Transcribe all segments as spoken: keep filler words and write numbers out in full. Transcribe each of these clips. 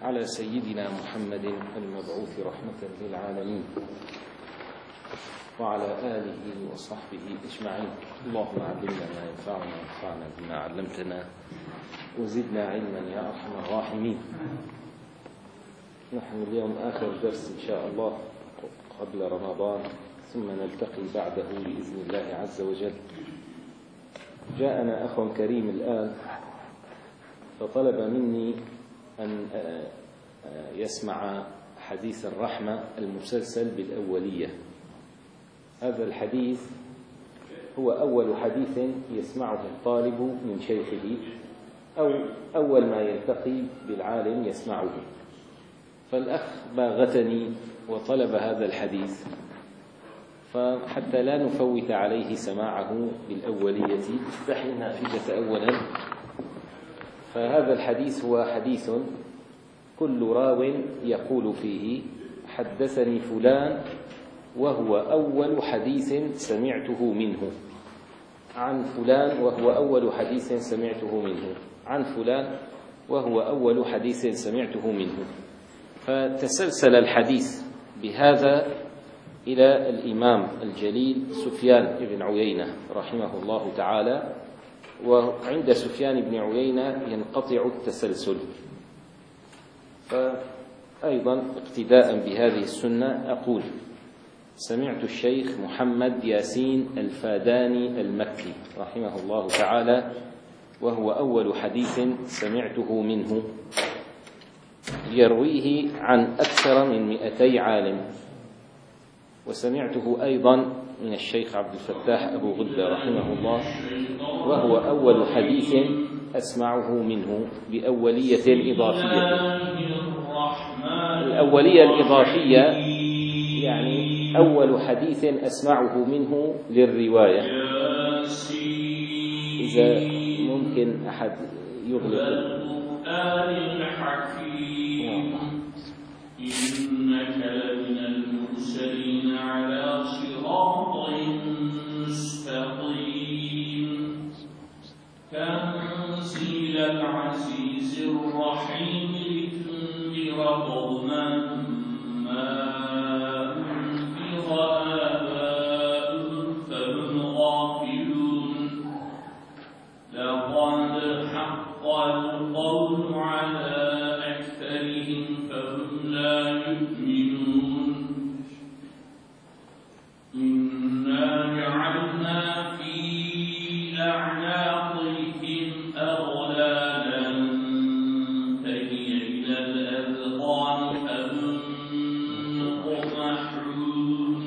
على سيدنا محمد المبعوث رحمة للعالمين وعلى آله وصحبه أجمعين. اللهم علمنا ما ينفعنا وانفعنا بما علمتنا وزدنا علما يا أرحم الراحمين. نحن اليوم آخر درس إن شاء الله قبل رمضان، ثم نلتقي بعده بإذن الله عز وجل. جاءنا أخ كريم الآن فطلب مني أن يسمع حديث الرحمة المسلسل بالأولية. هذا الحديث هو أول حديث يسمعه الطالب من شيخه، أو أول ما يلتقي بالعالم يسمعه. فالأخ باغتني وطلب هذا الحديث، فحتى لا نفوت عليه سماعه بالأولية استحي النافذة أولا. فهذا الحديث هو حديث كل راو يقول فيه حدثني فلان، وهو أول حديث سمعته منه، عن فلان وهو أول حديث سمعته منه، عن فلان وهو أول حديث سمعته منه. فتسلسل الحديث بهذا إلى الإمام الجليل سفيان بن عيينة رحمه الله تعالى، وعند سفيان بن عيينة ينقطع التسلسل. فأيضا اقتداء بهذه السنة أقول: سمعت الشيخ محمد ياسين الفاداني المكي رحمه الله تعالى، وهو أول حديث سمعته منه، يرويه عن أكثر من مئتي عالم. وسمعته أيضا من الشيخ عبد الفتاح أبو غدة رحمه الله، وهو أول حديث أسمعه منه بأولية إضافية. الأولية الإضافية يعني أول حديث أسمعه منه للرواية. إذا ممكن أحد يغلق القرآن الحكيم إنك لمن المرسلين على صراط مستقيم تنزيل العزيز الرحيم لتنذر قوما ما أنذر آباؤهم فهم غافلون لقد حق القول على أكثرهم فهم لا يؤمنون إنا جعلنا في أعناقهم أغلالا فهي إلى الأذقان فهم مقمحون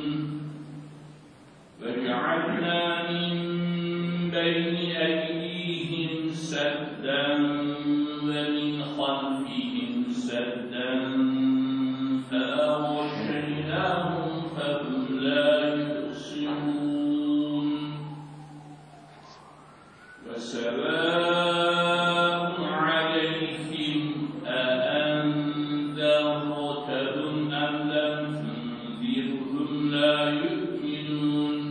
وجعلنا من بين أيديهم سدا ومن خلفهم سدا فأغشيناهم فهم لا يبصرون وسواء عليهم أأنذرتهم أم لم تنذرهم لا يؤمنون.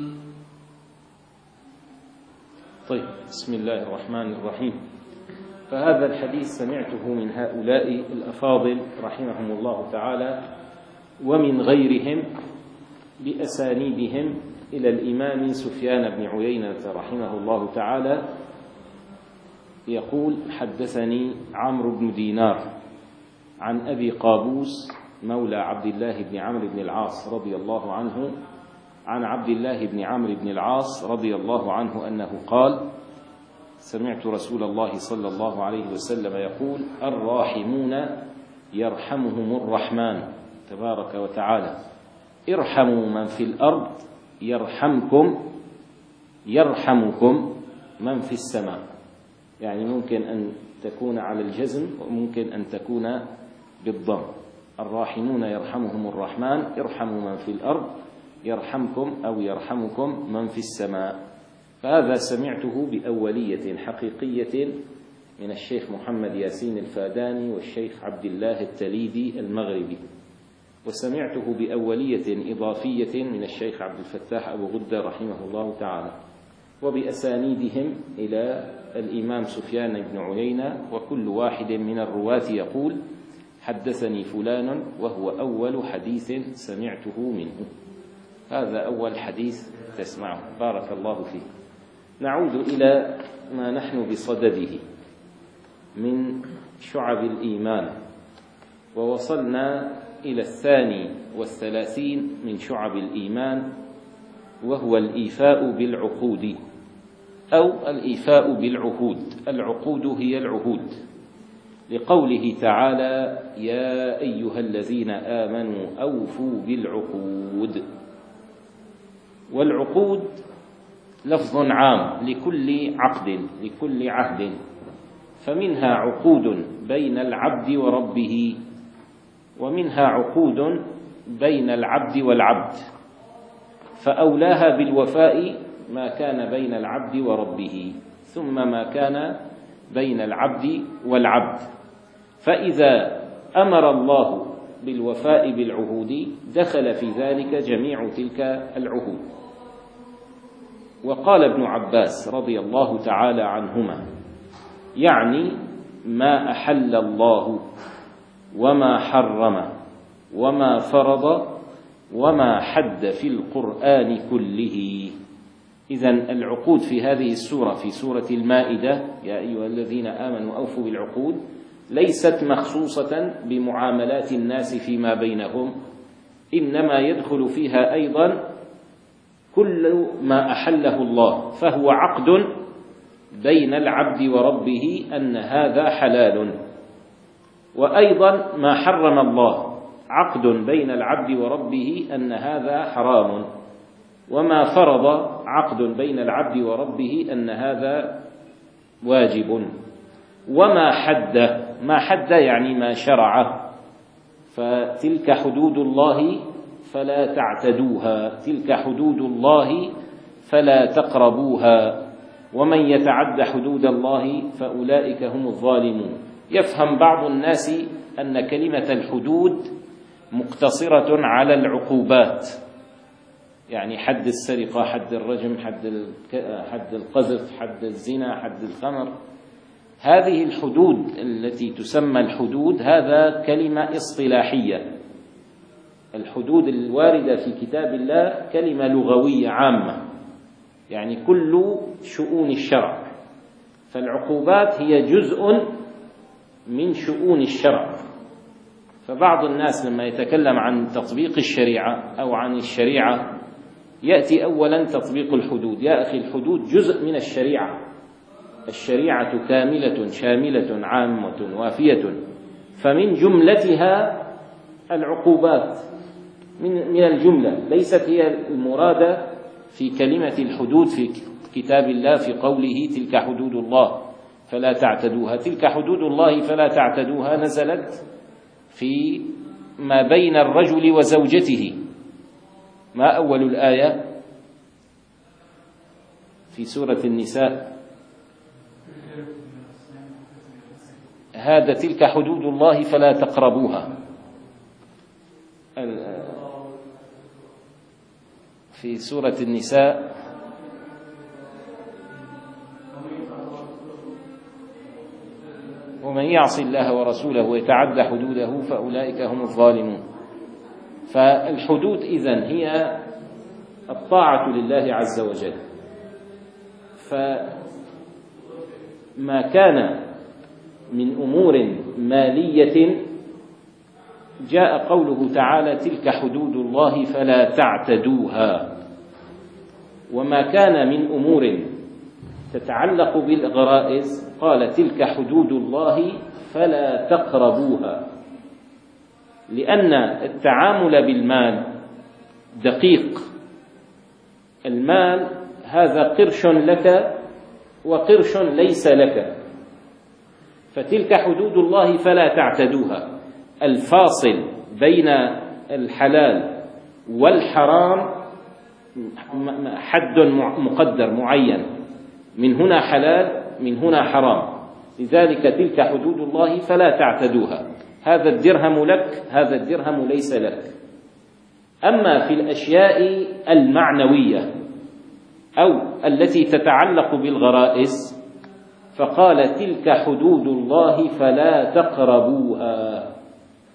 طيب، بسم الله الرحمن الرحيم. فهذا الحديث سمعته من هؤلاء الأفاضل رحمهم الله تعالى ومن غيرهم بأسانيدهم إلى الإمام سفيان بن عيينة رحمه الله تعالى. يقول: حدثني عمرو بن دينار عن أبي قابوس مولى عبد الله بن عمرو بن العاص رضي الله عنه، عن عبد الله بن عمرو بن العاص رضي الله عنه أنه قال: سمعت رسول الله صلى الله عليه وسلم يقول: الراحمون يرحمهم الرحمن تبارك وتعالى، ارحموا من في الأرض يرحمكم يرحمكم من في السماء. يعني ممكن أن تكون على الجزم وممكن أن تكون بالضم. الراحمون يرحمهم الرحمن، ارحموا من في الأرض يرحمكم أو يرحمكم من في السماء. فهذا سمعته بأولية حقيقية من الشيخ محمد ياسين الفاداني والشيخ عبد الله التليدي المغربي، وسمعته بأولية إضافية من الشيخ عبد الفتاح أبو غدة رحمه الله تعالى، وبأسانيدهم إلى الإمام سفيان بن عيينة. وكل واحد من الرواة يقول: حدثني فلان وهو أول حديث سمعته منه. هذا أول حديث تسمعه. بارك الله فيك. نعود إلى ما نحن بصدده من شعب الإيمان، ووصلنا إلى الثاني والثلاثين من شعب الإيمان، وهو الإيفاء بالعقود أو الإيفاء بالعهود. العقود هي العهود، لقوله تعالى: يا أيها الذين آمنوا أوفوا بالعقود. والعقود لفظ عام لكل عقد، لكل عهد، فمنها عقود بين العبد وربه، ومنها عقود بين العبد والعبد، فأولاها بالوفاء ما كان بين العبد وربه، ثم ما كان بين العبد والعبد. فإذا أمر الله بالوفاء بالعهود دخل في ذلك جميع تلك العهود. وقال ابن عباس رضي الله تعالى عنهما: يعني ما أحل الله وما حرم وما فرض وما حد في القرآن كله. إذن العقود في هذه السورة، في سورة المائدة، يا أيها الذين آمنوا أوفوا بالعقود، ليست مخصوصة بمعاملات الناس فيما بينهم، إنما يدخل فيها أيضا كل ما أحله الله، فهو عقد بين العبد وربه أن هذا حلال، وأيضا ما حرم الله عقد بين العبد وربه أن هذا حرام، وما فرض عقد بين العبد وربه أن هذا واجب. وما حد، ما حد يعني ما شرع، فتلك حدود الله فلا تعتدوها، تلك حدود الله فلا تقربوها، ومن يتعد حدود الله فأولئك هم الظالمون. يفهم بعض الناس أن كلمة الحدود مقتصرة على العقوبات، يعني حد السرقة، حد الرجم، حد حد القذف، حد الزنا، حد الخمر. هذه الحدود التي تسمى الحدود هذا كلمة اصطلاحية. الحدود الواردة في كتاب الله كلمة لغوية عامة، يعني كل شؤون الشرع، فالعقوبات هي جزء من شؤون الشرع. فبعض الناس لما يتكلم عن تطبيق الشريعة أو عن الشريعة يأتي أولا تطبيق الحدود. يا أخي، الحدود جزء من الشريعة، الشريعة كاملة شاملة عامة وافية، فمن جملتها العقوبات، من من الجملة، ليست هي المرادة في كلمة الحدود في كتاب الله في قوله تلك حدود الله فلا تعتدوها. تلك حدود الله فلا تعتدوها نزلت في ما بين الرجل وزوجته. ما أول الآية في سورة النساء؟ هذا تلك حدود الله فلا تقربوها. في سورة النساء ومن يعص الله ورسوله ويتعدى حدوده فأولئك هم الظالمون. فالحدود إذن هي الطاعة لله عز وجل. فما كان من أمور مالية جاء قوله تعالى تلك حدود الله فلا تعتدوها، وما كان من أمور تتعلق بالغرائز قال تلك حدود الله فلا تقربوها، لأن التعامل بالمال دقيق. المال هذا قرش لك وقرش ليس لك، فتلك حدود الله فلا تعتدوها. الفاصل بين الحلال والحرام حد مقدر معين، من هنا حلال من هنا حرام، لذلك تلك حدود الله فلا تعتدوها. هذا الدرهم لك، هذا الدرهم ليس لك. أما في الأشياء المعنوية أو التي تتعلق بالغرائز فقال تلك حدود الله فلا تقربوها.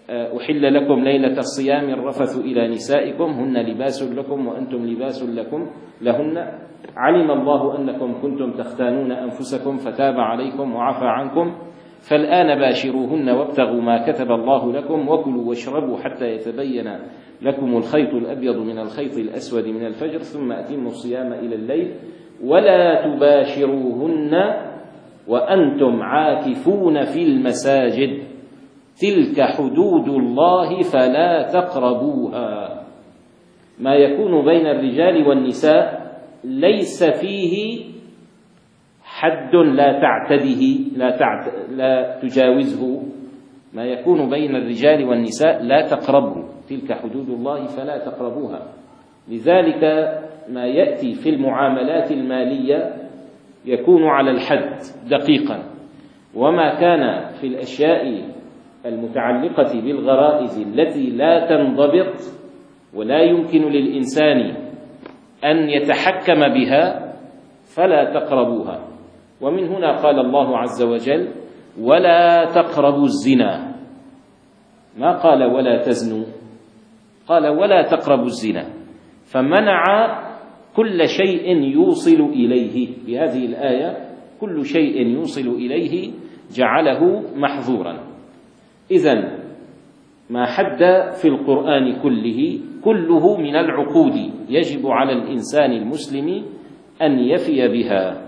أحل لكم ليلة الصيام الرفث إلى نسائكم هن لباس لكم وأنتم لباس لكم لهن علم الله أنكم كنتم تختانون أنفسكم فتاب عليكم وعفى عنكم فالآن باشروهن وابتغوا ما كتب الله لكم وكلوا واشربوا حتى يتبين لكم الخيط الأبيض من الخيط الأسود من الفجر ثم أتموا الصيام إلى الليل ولا تباشروهن وأنتم عاكفون في المساجد تلك حدود الله فلا تقربوها. ما يكون بين الرجال والنساء ليس فيه حد لا تعتده لا, تعت... لا تجاوزه. ما يكون بين الرجال والنساء لا تقربه، تلك حدود الله فلا تقربوها. لذلك ما يأتي في المعاملات المالية يكون على الحد دقيقا، وما كان في الأشياء المتعلقة بالغرائز التي لا تنضبط ولا يمكن للإنسان أن يتحكم بها فلا تقربوها. ومن هنا قال الله عز وجل ولا تقربوا الزنا، ما قال ولا تزنوا، قال ولا تقربوا الزنا، فمنع كل شيء يوصل إليه. في هذه الآية كل شيء يوصل إليه جعله محظورا. إذن ما حد في القرآن كله كله من العقود يجب على الإنسان المسلم أن يفي بها.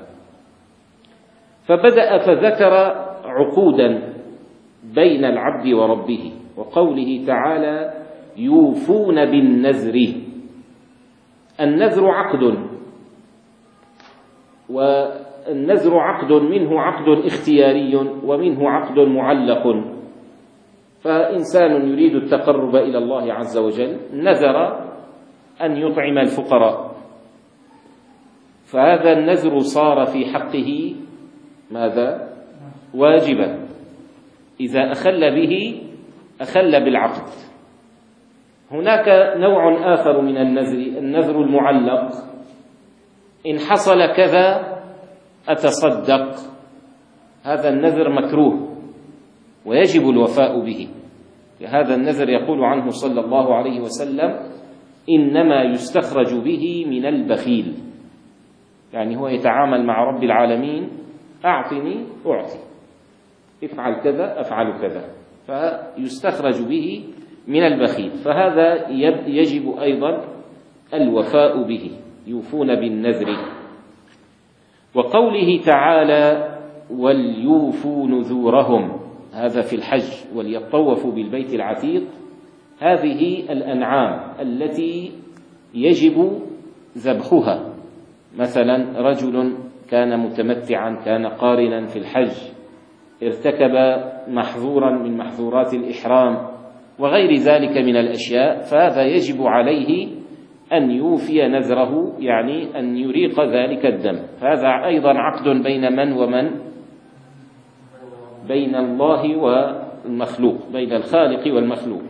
فبدأ فذكر عقودا بين العبد وربه، وقوله تعالى يوفون بالنذر. النذر عقد، والنذر عقد منه عقد اختياري ومنه عقد معلق. فإنسان يريد التقرب إلى الله عز وجل نذر أن يطعم الفقراء، فهذا النذر صار في حقه ماذا؟ واجبا. إذا أخل به أخل بالعقد. هناك نوع آخر من النذر، النذر المعلق. إن حصل كذا أتصدق، هذا النذر مكروه ويجب الوفاء به. هذا النذر يقول عنه صلى الله عليه وسلم إنما يستخرج به من البخيل، يعني هو يتعامل مع رب العالمين أعطني أعطي، افعل كذا أفعل كذا، فيستخرج به من البخيل. فهذا يجب أيضا الوفاء به، يوفون بالنذر. وقوله تعالى وليوفوا نذورهم، هذا في الحج، وليطوفوا بالبيت العتيق. هذه الأنعام التي يجب ذبحها، مثلا رجل كان متمتعا كان قارنا في الحج ارتكب محظورا من محظورات الإحرام وغير ذلك من الأشياء، فهذا يجب عليه أن يوفي نذره، يعني أن يريق ذلك الدم. هذا أيضا عقد بين من ومن؟ بين الله والمخلوق، بين الخالق والمخلوق.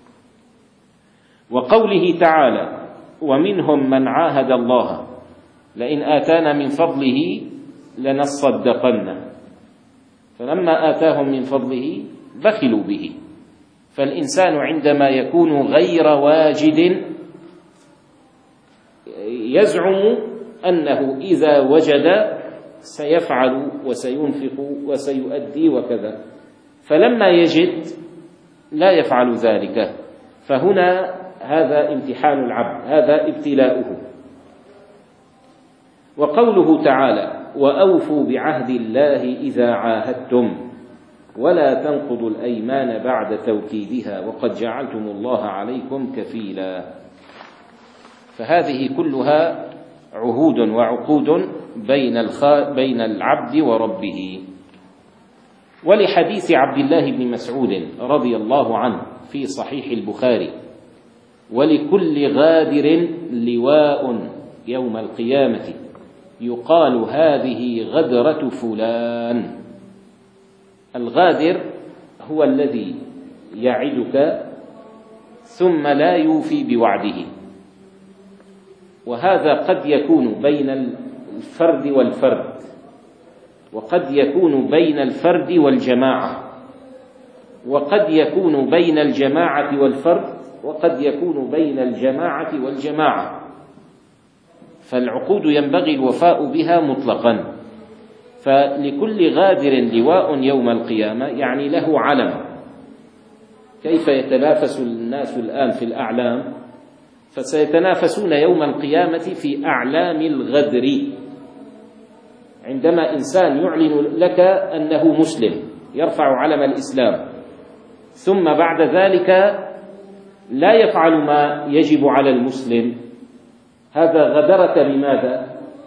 وقوله تعالى ومنهم من عاهد الله لئن آتانا من فضله لنصدقن، فلما آتاهم من فضله بخلوا به. فالإنسان عندما يكون غير واجد يزعم أنه إذا وجد سيفعل وسينفق وسيؤدي وكذا، فلما يجد لا يفعل ذلك. فهنا هذا امتحان العبد، هذا ابتلاؤه. وقوله تعالى وأوفوا بعهد الله إذا عاهدتم ولا تنقضوا الأيمان بعد توكيدها وقد جعلتم الله عليكم كفيلا. فهذه كلها عهود وعقود بين الخ... بين العبد وربه. ولحديث عبد الله بن مسعود رضي الله عنه في صحيح البخاري ولكل غادر لواء يوم القيامة يقال هذه غدرة فلان. الغادر هو الذي يعدك ثم لا يوفي بوعده، وهذا قد يكون بين الفرد والفرد، وقد يكون بين الفرد والجماعة. وقد يكون بين الجماعة والفرد، وقد يكون بين الجماعة والجماعة، فالعقود ينبغي الوفاء بها مطلقا. فلكل غادر لواء يوم القيامة، يعني له علم. كيف يتنافس الناس الآن في الأعلام؟ فسيتنافسون يوم القيامة في أعلام الغدر. عندما إنسان يعلن لك أنه مسلم، يرفع علم الإسلام، ثم بعد ذلك لا يفعل ما يجب على المسلم، هذا غدرك بماذا؟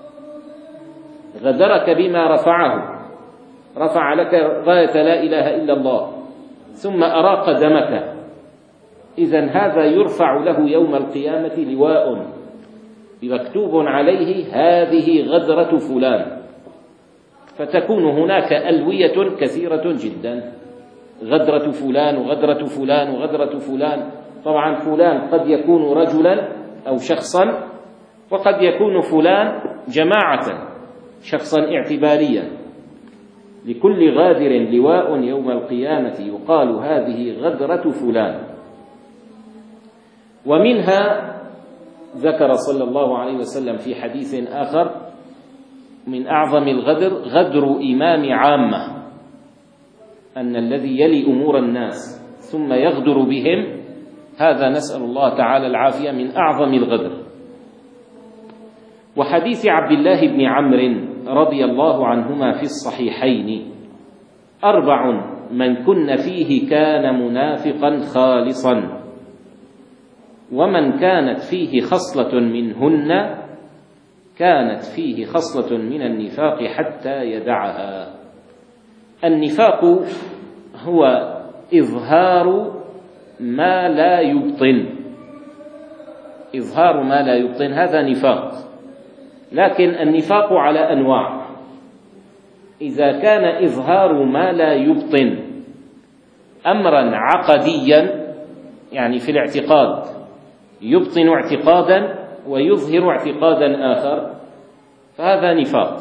غدرك بما رفعه، رفع لك غاية لا إله إلا الله ثم أراق دمك. إذن هذا يرفع له يوم القيامة لواء مكتوب عليه هذه غدرة فلان، فتكون هناك ألوية كثيرة جدا، غدرة فلان وغدرة فلان وغدرة فلان. طبعا فلان قد يكون رجلا أو شخصا، وقد يكون فلان جماعة، شخصا اعتباريا. لكل غادر لواء يوم القيامة يقال هذه غدرة فلان. ومنها ذكر صلى الله عليه وسلم في حديث آخر من أعظم الغدر غدر إمام عامة، أن الذي يلي أمور الناس ثم يغدر بهم، هذا نسأل الله تعالى العافية، من أعظم الغدر. وحديث عبد الله بن عمرو رضي الله عنهما في الصحيحين: أربع من كن فيه كان منافقا خالصا، ومن كانت فيه خصلة منهن كانت فيه خصلة من النفاق حتى يدعها. النفاق هو إظهار ما لا يبطن، إظهار ما لا يبطن هذا نفاق. لكن النفاق على أنواع. إذا كان إظهار ما لا يبطن أمرا عقديا، يعني في الاعتقاد يبطن اعتقادا ويظهر اعتقادا آخر، فهذا نفاق،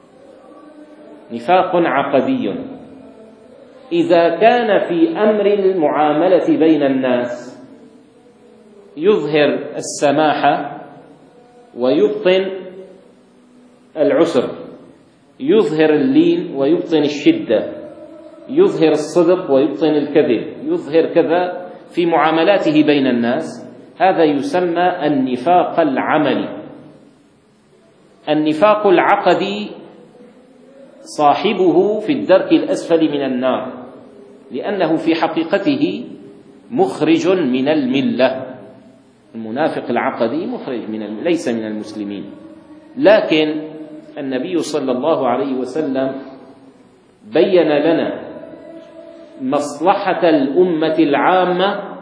نفاق عقدي. إذا كان في أمر المعاملة بين الناس يظهر السماحة ويبطن العسر، يظهر اللين ويبطن الشدة، يظهر الصدق ويبطن الكذب، يظهر كذا في معاملاته بين الناس، هذا يسمى النفاق العملي. النفاق العقدي صاحبه في الدرك الأسفل من النار، لأنه في حقيقته مخرج من الملة. المنافق العقدي مخرج من الم... ليس من المسلمين. لكن النبي صلى الله عليه وسلم بين لنا مصلحة الأمة العامة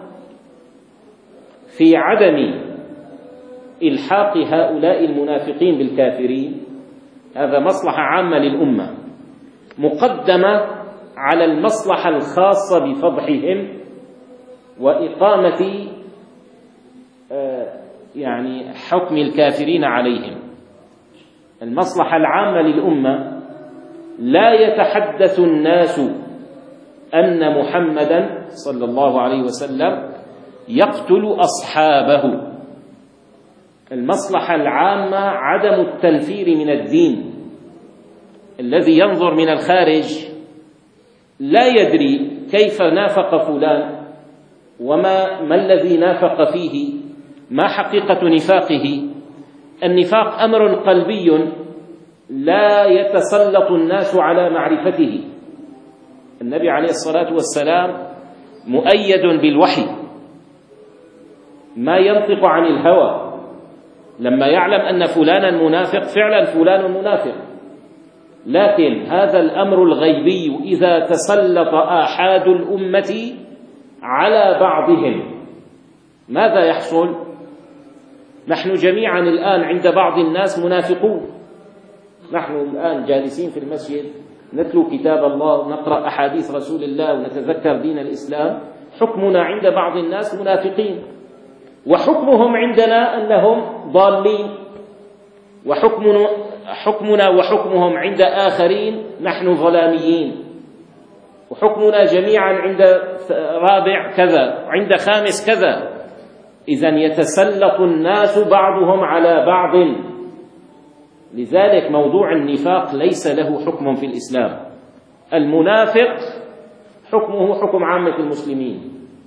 في عدم إلحاق هؤلاء المنافقين بالكافرين. هذا مصلحة عامة للأمة مقدمة على المصلحة الخاصة بفضحهم وإقامة يعني حكم الكافرين عليهم. المصلحة العامة للأمة لا يتحدث الناس أن محمدا صلى الله عليه وسلم يقتل أصحابه. المصلحة العامة عدم التنفير من الدين. الذي ينظر من الخارج لا يدري كيف نافق فلان وما ما الذي نافق فيه، ما حقيقة نفاقه. النفاق أمر قلبي لا يتسلط الناس على معرفته. النبي عليه الصلاة والسلام مؤيد بالوحي، ما ينطق عن الهوى. لما يعلم أن فلانا منافق فعلا فلان منافق، لكن هذا الأمر الغيبي إذا تسلط آحاد الأمة على بعضهم ماذا يحصل؟ نحن جميعا الآن عند بعض الناس منافقون. نحن الآن جالسين في المسجد نتلو كتاب الله، نقرأ أحاديث رسول الله ونتذكر دين الإسلام، حكمنا عند بعض الناس منافقين، وحكمهم عندنا أنهم ضالين، وحكمنا حكمنا وحكمهم عند آخرين نحن ظلاميين. وحكمنا جميعا عند رابع كذا وعند خامس كذا. إذن يتسلط الناس بعضهم على بعض. لذلك موضوع النفاق ليس له حكم في الإسلام. المنافق حكمه حكم عامة المسلمين،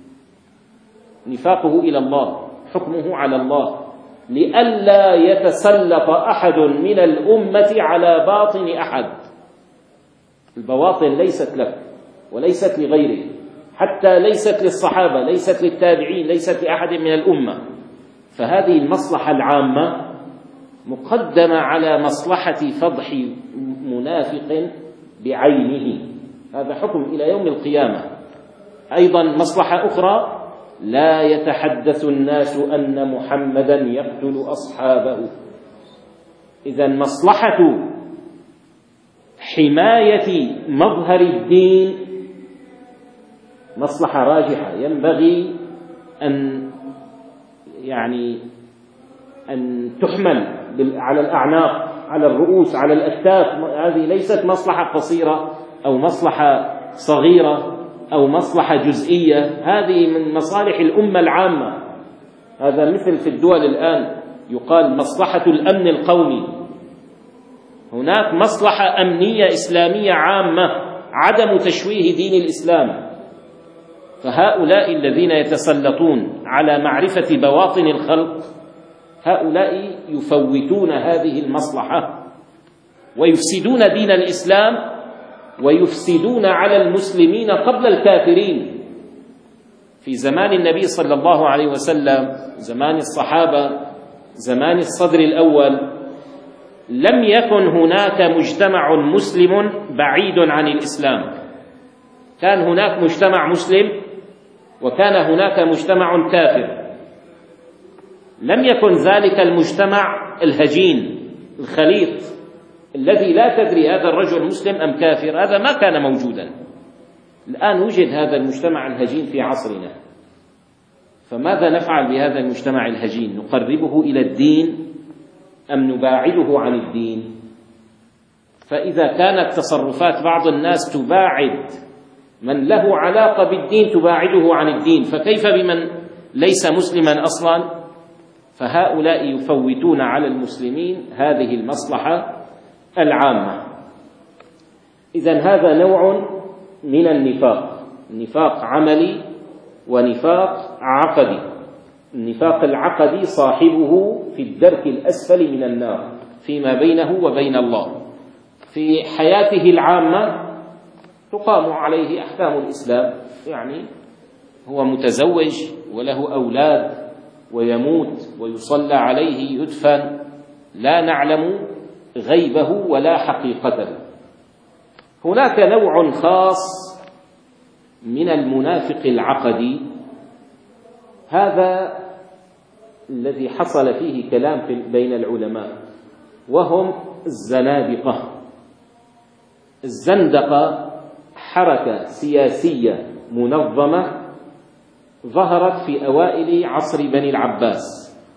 نفاقه إلى الله، حكمه على الله، لئلا يتسلط أحد من الأمة على باطن أحد. البواطن ليست لك وليست لغيرك، حتى ليست للصحابة، ليست للتابعين، ليست لأحد من الأمة. فهذه المصلحة العامة مقدمة على مصلحة فضح منافق بعينه. هذا حكم إلى يوم القيامة. أيضا مصلحة أخرى، لا يتحدث الناس أن محمدا يقتل أصحابه. إذن مصلحة حماية مظهر الدين مصلحة راجحة، ينبغي أن يعني أن تحمل على الأعناق، على الرؤوس، على الأكتاف. هذه ليست مصلحة قصيرة أو مصلحة صغيرة أو مصلحة جزئية، هذه من مصالح الأمة العامة. هذا مثل في الدول الآن يقال مصلحة الأمن القومي. هناك مصلحة أمنية إسلامية عامة، عدم تشويه دين الإسلام. فهؤلاء الذين يتسلطون على معرفة بواطن الخلق، هؤلاء يفوتون هذه المصلحة ويفسدون دين الإسلام ويفسدون على المسلمين قبل الكافرين. في زمان النبي صلى الله عليه وسلم، زمان الصحابة، زمان الصدر الأول، لم يكن هناك مجتمع مسلم بعيد عن الإسلام. كان هناك مجتمع مسلم وكان هناك مجتمع كافر. لم يكن ذلك المجتمع الهجين الخليط الذي لا تدري هذا الرجل مسلم أم كافر، هذا ما كان موجودا. الآن وجد هذا المجتمع الهجين في عصرنا. فماذا نفعل بهذا المجتمع الهجين؟ نقربه إلى الدين أم نباعده عن الدين؟ فإذا كانت تصرفات بعض الناس تباعد من له علاقة بالدين، تباعده عن الدين، فكيف بمن ليس مسلما أصلا؟ فهؤلاء يفوتون على المسلمين هذه المصلحة العامة. إذن هذا نوع من النفاق، نفاق عملي ونفاق عقدي. النفاق العقدي صاحبه في الدرك الأسفل من النار فيما بينه وبين الله. في حياته العامة تقام عليه أحكام الإسلام، يعني هو متزوج وله أولاد ويموت ويصلى عليه يدفن، لا نعلم غيبه ولا حقيقته. هناك نوع خاص من المنافق العقدي، هذا الذي حصل فيه كلام بين العلماء، وهم الزنادقة. الزندقة حركة سياسية منظمة ظهرت في أوائل عصر بني العباس.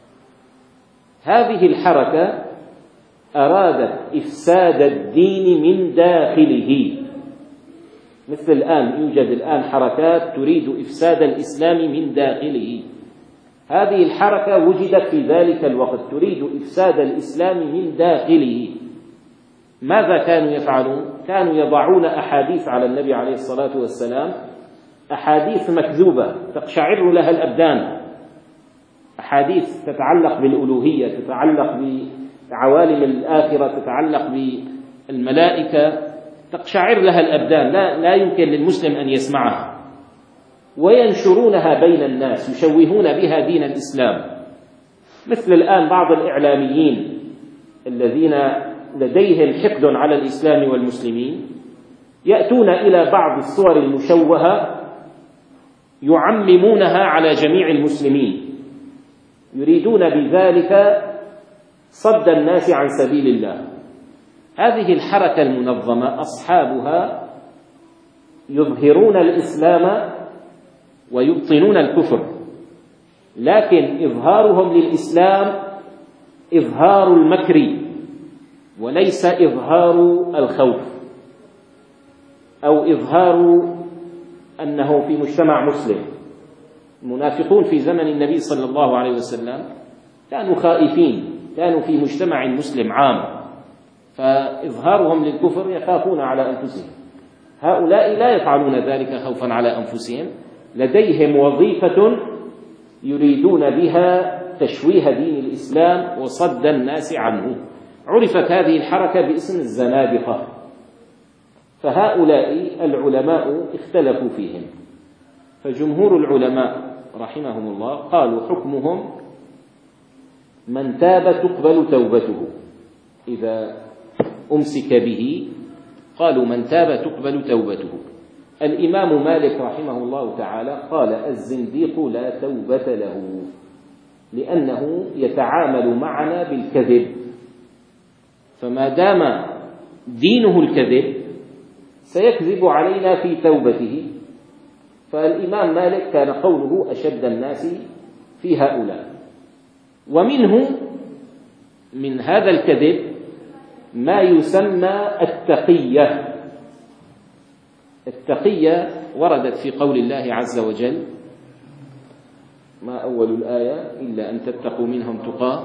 هذه الحركة أرادت إفساد الدين من داخله، مثل الآن يوجد الآن حركات تريد إفساد الإسلام من داخله. هذه الحركة وجدت في ذلك الوقت تريد إفساد الإسلام من داخله. ماذا كانوا يفعلون؟ كانوا يضعون أحاديث على النبي عليه الصلاة والسلام، أحاديث مكذوبة تقشعر لها الأبدان، أحاديث تتعلق بالألوهية، تتعلق بعوالم الآخرة، تتعلق بالملائكة، تقشعر لها الأبدان، لا, لا يمكن للمسلم أن يسمعها. وينشرونها بين الناس، يشوهون بها دين الإسلام. مثل الآن بعض الإعلاميين الذين لديهم حقد على الإسلام والمسلمين يأتون إلى بعض الصور المشوهة يعممونها على جميع المسلمين، يريدون بذلك صد الناس عن سبيل الله. هذه الحركة المنظمة أصحابها يظهرون الإسلام ويبطنون الكفر، لكن إظهارهم للإسلام إظهار المكر وليس إظهار الخوف أو إظهار أنه في مجتمع مسلم. المنافقون في زمن النبي صلى الله عليه وسلم كانوا خائفين، كانوا في مجتمع مسلم عام، فإظهارهم للكفر يخافون على أنفسهم. هؤلاء لا يفعلون ذلك خوفا على أنفسهم، لديهم وظيفة يريدون بها تشويه دين الإسلام وصد الناس عنه. عرفت هذه الحركة باسم الزنادقة، فهؤلاء العلماء اختلفوا فيهم، فجمهور العلماء رحمهم الله قالوا حكمهم من تاب تقبل توبته. إذا أمسك به قالوا من تاب تقبل توبته. الإمام مالك رحمه الله تعالى قال الزنديق لا توبة له، لأنه يتعامل معنا بالكذب، فما دام دينه الكذب سيكذب علينا في توبته. فالإمام مالك كان قوله أشد الناس في هؤلاء. ومنه من هذا الكذب ما يسمى التقية. التقية وردت في قول الله عز وجل: ما أول الآية إلا أن تتقوا منهم تقاه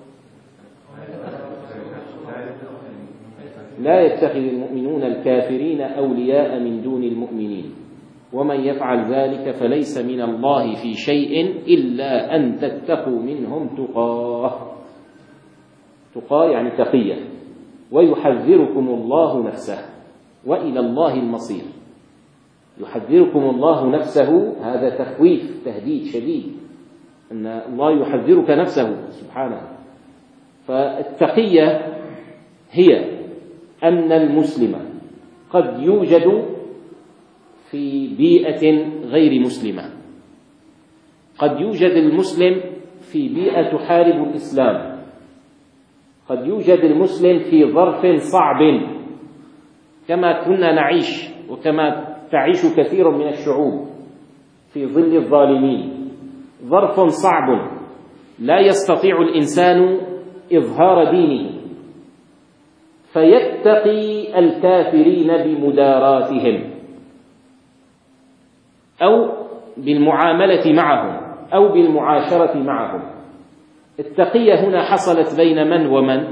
لا يتخذ المؤمنون الكافرين أولياء من دون المؤمنين ومن يفعل ذلك فليس من الله في شيء إلا أن تتقوا منهم تقاه. تقاه يعني تقية. ويحذركم الله نفسه وإلى الله المصير. يحذركم الله نفسه، هذا تخويف تهديد شديد، أن الله يحذرك نفسه سبحانه. فالتقية هي أن المسلم قد يوجد في بيئة غير مسلمة، قد يوجد المسلم في بيئة تحارب الإسلام، قد يوجد المسلم في ظرف صعب كما كنا نعيش وكما تعيش كثير من الشعوب في ظل الظالمين. ظرف صعب لا يستطيع الإنسان إظهار دينه، فيتقي الكافرين بمداراتهم أو بالمعاملة معهم أو بالمعاشرة معهم. التقية هنا حصلت بين من ومن؟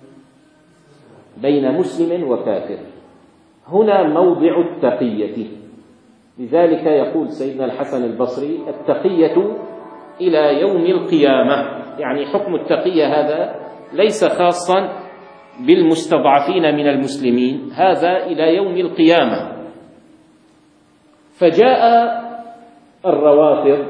بين مسلم وكافر. هنا موضع التقية. لذلك يقول سيدنا الحسن البصري: التقية إلى يوم القيامة. يعني حكم التقية هذا ليس خاصا بالمستضعفين من المسلمين، هذا إلى يوم القيامة. فجاء الروافض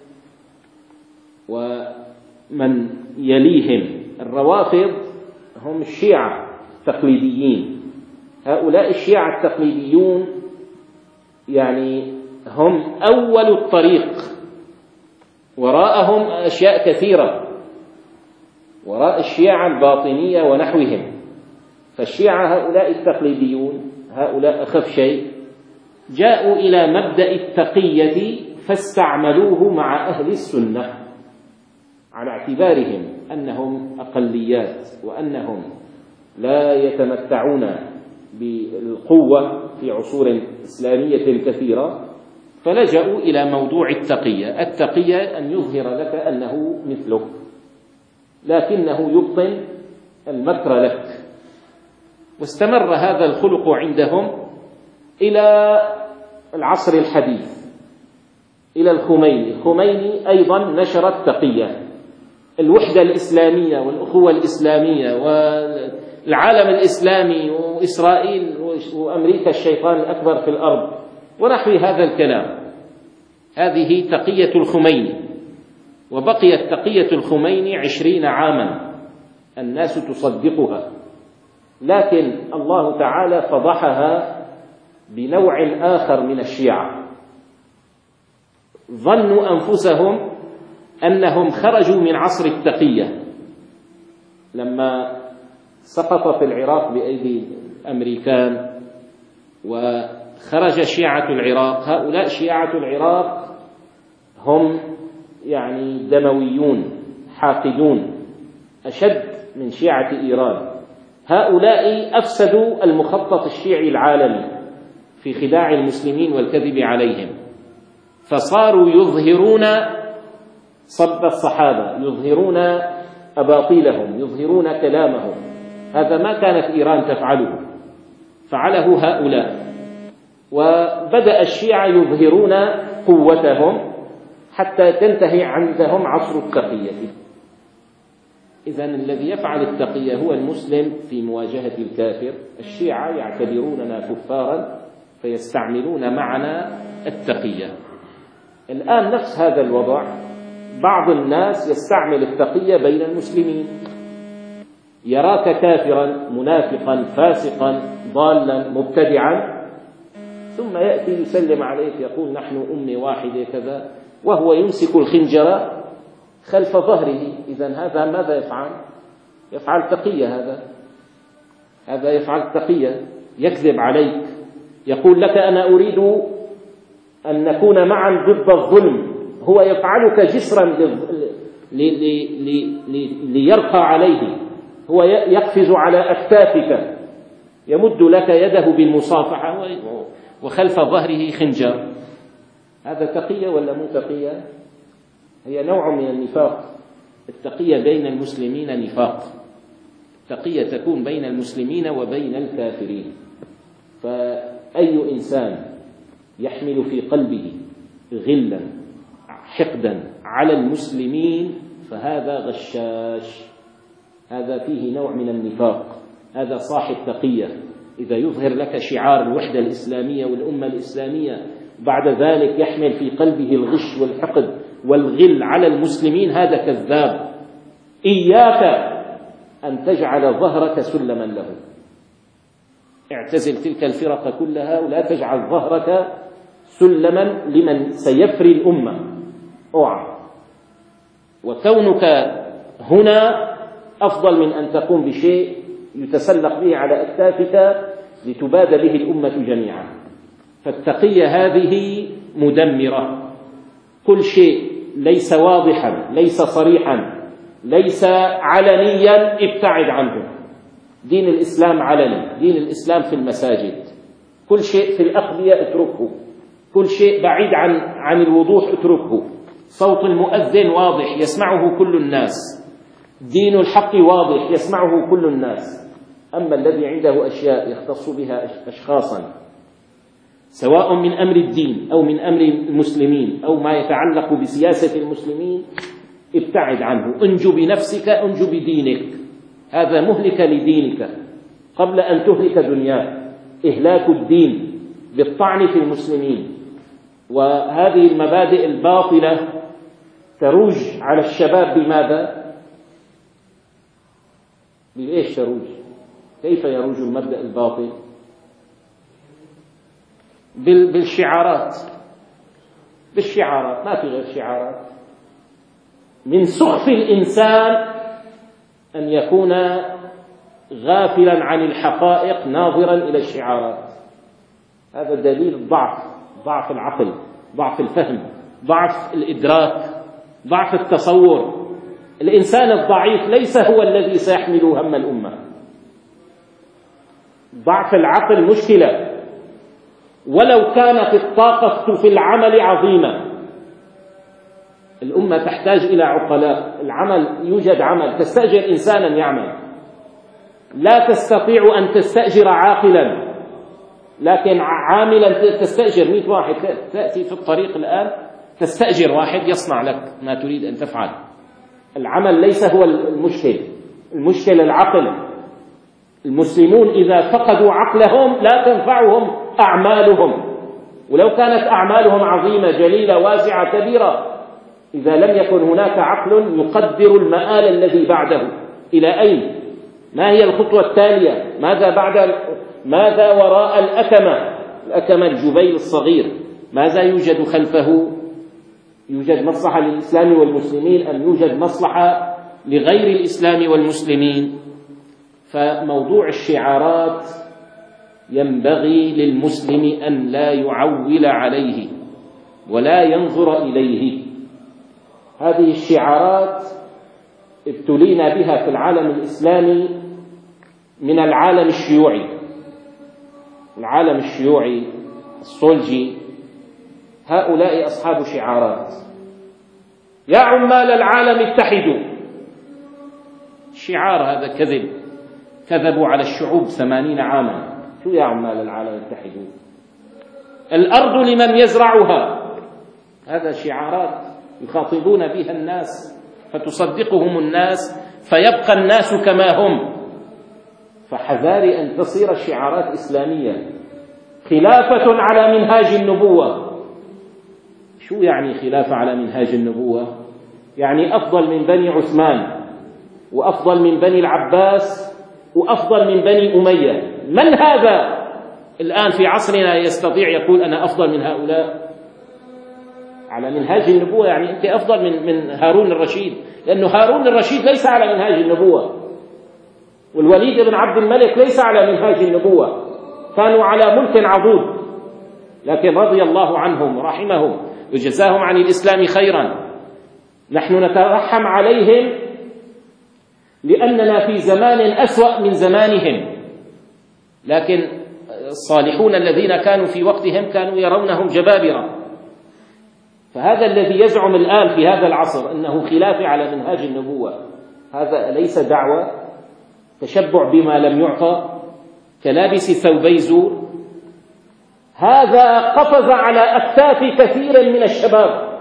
ومن يليهم. الروافض هم الشيعة التقليديين. هؤلاء الشيعة التقليديون يعني هم أول الطريق، وراءهم أشياء كثيرة، وراء الشيعة الباطنية ونحوهم. فالشيعة هؤلاء التقليديون هؤلاء أخف شيء جاءوا إلى مبدأ التقية فاستعملوه مع أهل السنة على اعتبارهم أنهم أقليات وأنهم لا يتمتعون بالقوة في عصور إسلامية كثيرة، فلجأوا إلى موضوع التقية. التقية أن يظهر لك أنه مثلك لكنه يبطن المكر لك. واستمر هذا الخلق عندهم إلى العصر الحديث، إلى الخميني. الخميني أيضا نشر التقية، الوحدة الإسلامية والأخوة الإسلامية والعالم الإسلامي وإسرائيل وأمريكا الشيطان الأكبر في الأرض ونحو هذا الكلام. هذه تقية الخميني. وبقيت تقية الخميني عشرين عاما الناس تصدقها، لكن الله تعالى فضحها بنوع آخر من الشيعة. ظنوا أنفسهم أنهم خرجوا من عصر التقية لما سقط في العراق بأيدي الأمريكان وخرج شيعة العراق. هؤلاء شيعة العراق هم يعني دمويون حاقدون أشد من شيعة إيران. هؤلاء أفسدوا المخطط الشيعي العالمي، في خداع المسلمين والكذب عليهم، فصاروا يظهرون صب الصحابة، يظهرون أباطيلهم، يظهرون كلامهم. هذا ما كانت إيران تفعله، فعله هؤلاء. وبدأ الشيعة يظهرون قوتهم حتى تنتهي عندهم عصر التقية. إذن الذي يفعل التقية هو المسلم في مواجهة الكافر. الشيعة يعتبروننا كفارا فيستعملون معنا التقية. الآن نفس هذا الوضع، بعض الناس يستعمل التقية بين المسلمين، يراك كافرا منافقا فاسقا ضالا مبتدعا، ثم يأتي يسلم عليك يقول نحن أمة واحدة كذا، وهو يمسك الخنجر خلف ظهره. إذن هذا ماذا يفعل؟ يفعل تقية. هذا هذا يفعل تقية، يكذب عليك، يقول لك أنا أريد أن نكون معا ضد الظلم. هو يفعلك جسرا ليرقى عليه، هو يقفز على أكتافك، يمد لك يده بالمصافحة وخلف ظهره خنجر. هذا تقية ولا مو تقية؟ هي نوع من النفاق. التقية بين المسلمين نفاق، التقية تكون بين المسلمين وبين الكافرين. فأي إنسان يحمل في قلبه غلا حقدا على المسلمين فهذا غشاش، هذا فيه نوع من النفاق، هذا صاحب تقية. إذا يظهر لك شعار الوحدة الإسلامية والأمة الإسلامية بعد ذلك يحمل في قلبه الغش والحقد والغل على المسلمين، هذا كذاب. إياك أن تجعل ظهرك سلما له، اعتزل تلك الفرق كلها ولا تجعل ظهرك سلما لمن سيفري الأمة. اوعى. وكونك هنا أفضل من أن تقوم بشيء يتسلق به على أكتافك لتباد به الأمة جميعا. فالتقية هذه مدمرة. كل شيء ليس واضحا، ليس صريحا، ليس علنيا ابتعد عنه. دين الإسلام علني، دين الإسلام في المساجد. كل شيء في الأقبية اتركه، كل شيء بعيد عن عن الوضوح اتركه. صوت المؤذن واضح يسمعه كل الناس، دين الحق واضح يسمعه كل الناس. أما الذي عنده أشياء يختص بها أشخاصا سواء من أمر الدين أو من أمر المسلمين أو ما يتعلق بسياسة المسلمين ابتعد عنه. انجو بنفسك، انجو بدينك، هذا مهلك لدينك قبل أن تهلك دنياك. إهلاك الدين بالطعن في المسلمين. وهذه المبادئ الباطلة تروج على الشباب بماذا؟ بإيش تروج؟ كيف يروج المبدأ الباطل؟ بالشعارات، بالشعارات، ما في غير شعارات. من سخف الإنسان أن يكون غافلا عن الحقائق ناظرا إلى الشعارات. هذا دليل ضعف، ضعف العقل، ضعف الفهم، ضعف الإدراك، ضعف التصور. الإنسان الضعيف ليس هو الذي سيحمل هم الأمة. ضعف العقل مشكلة، ولو كانت الطاقة في العمل عظيمة. الأمة تحتاج إلى عقلاء. العمل، يوجد عمل تستأجر إنسانا يعمل، لا تستطيع أن تستأجر عاقلا، لكن عاملا تستأجر مئة واحد. تأتي في الطريق الآن تستأجر واحد يصنع لك ما تريد أن تفعل. العمل ليس هو المشكل، المشكل العقل. المسلمون إذا فقدوا عقلهم لا تنفعهم أعمالهم، ولو كانت أعمالهم عظيمة جليلة واسعة كبيرة، إذا لم يكن هناك عقل يقدر المآل الذي بعده. إلى أين؟ ما هي الخطوة التالية؟ ماذا بعد؟ ماذا وراء الأكمة؟ الأكمة الجبيل الصغير، ماذا يوجد خلفه؟ يوجد مصلحة للإسلام والمسلمين أم يوجد مصلحة لغير الإسلام والمسلمين؟ فموضوع الشعارات ينبغي للمسلم أن لا يعول عليه ولا ينظر إليه. هذه الشعارات ابتلينا بها في العالم الإسلامي من العالم الشيوعي. العالم الشيوعي الصولجي، هؤلاء أصحاب شعارات: يا عمال العالم اتحدوا. شعار هذا كذب، كذبوا على الشعوب ثمانين عاما. شو يا عمال العالم اتحدوا؟ الأرض لمن يزرعها. هذا شعارات يخاطبون بها الناس فتصدقهم الناس فيبقى الناس كما هم. فحذار أن تصير الشعارات إسلامية خلافة على منهاج النبوة. شو يعني خلافة على منهاج النبوة؟ يعني أفضل من بني عثمان، وأفضل من بني العباس، وأفضل من بني أمية. من هذا الآن في عصرنا يستطيع يقول أنا أفضل من هؤلاء؟ على منهاج النبوة يعني أنت أفضل من من هارون الرشيد، لأنه هارون الرشيد ليس على منهاج النبوة، والوليد بن عبد الملك ليس على منهاج النبوة، كانوا على ملك عضوض، لكن رضي الله عنهم ورحمهم وجزاهم عن الإسلام خيرا. نحن نترحم عليهم لأننا في زمان أسوأ من زمانهم، لكن الصالحون الذين كانوا في وقتهم كانوا يرونهم جبابرة. فهذا الذي يزعم الآن في هذا العصر أنه خلاف على منهاج النبوة، هذا ليس دعوة، تشبع بما لم يعطى، كلابس ثوبي زور. هذا قفز على أكتاف كثير من الشباب،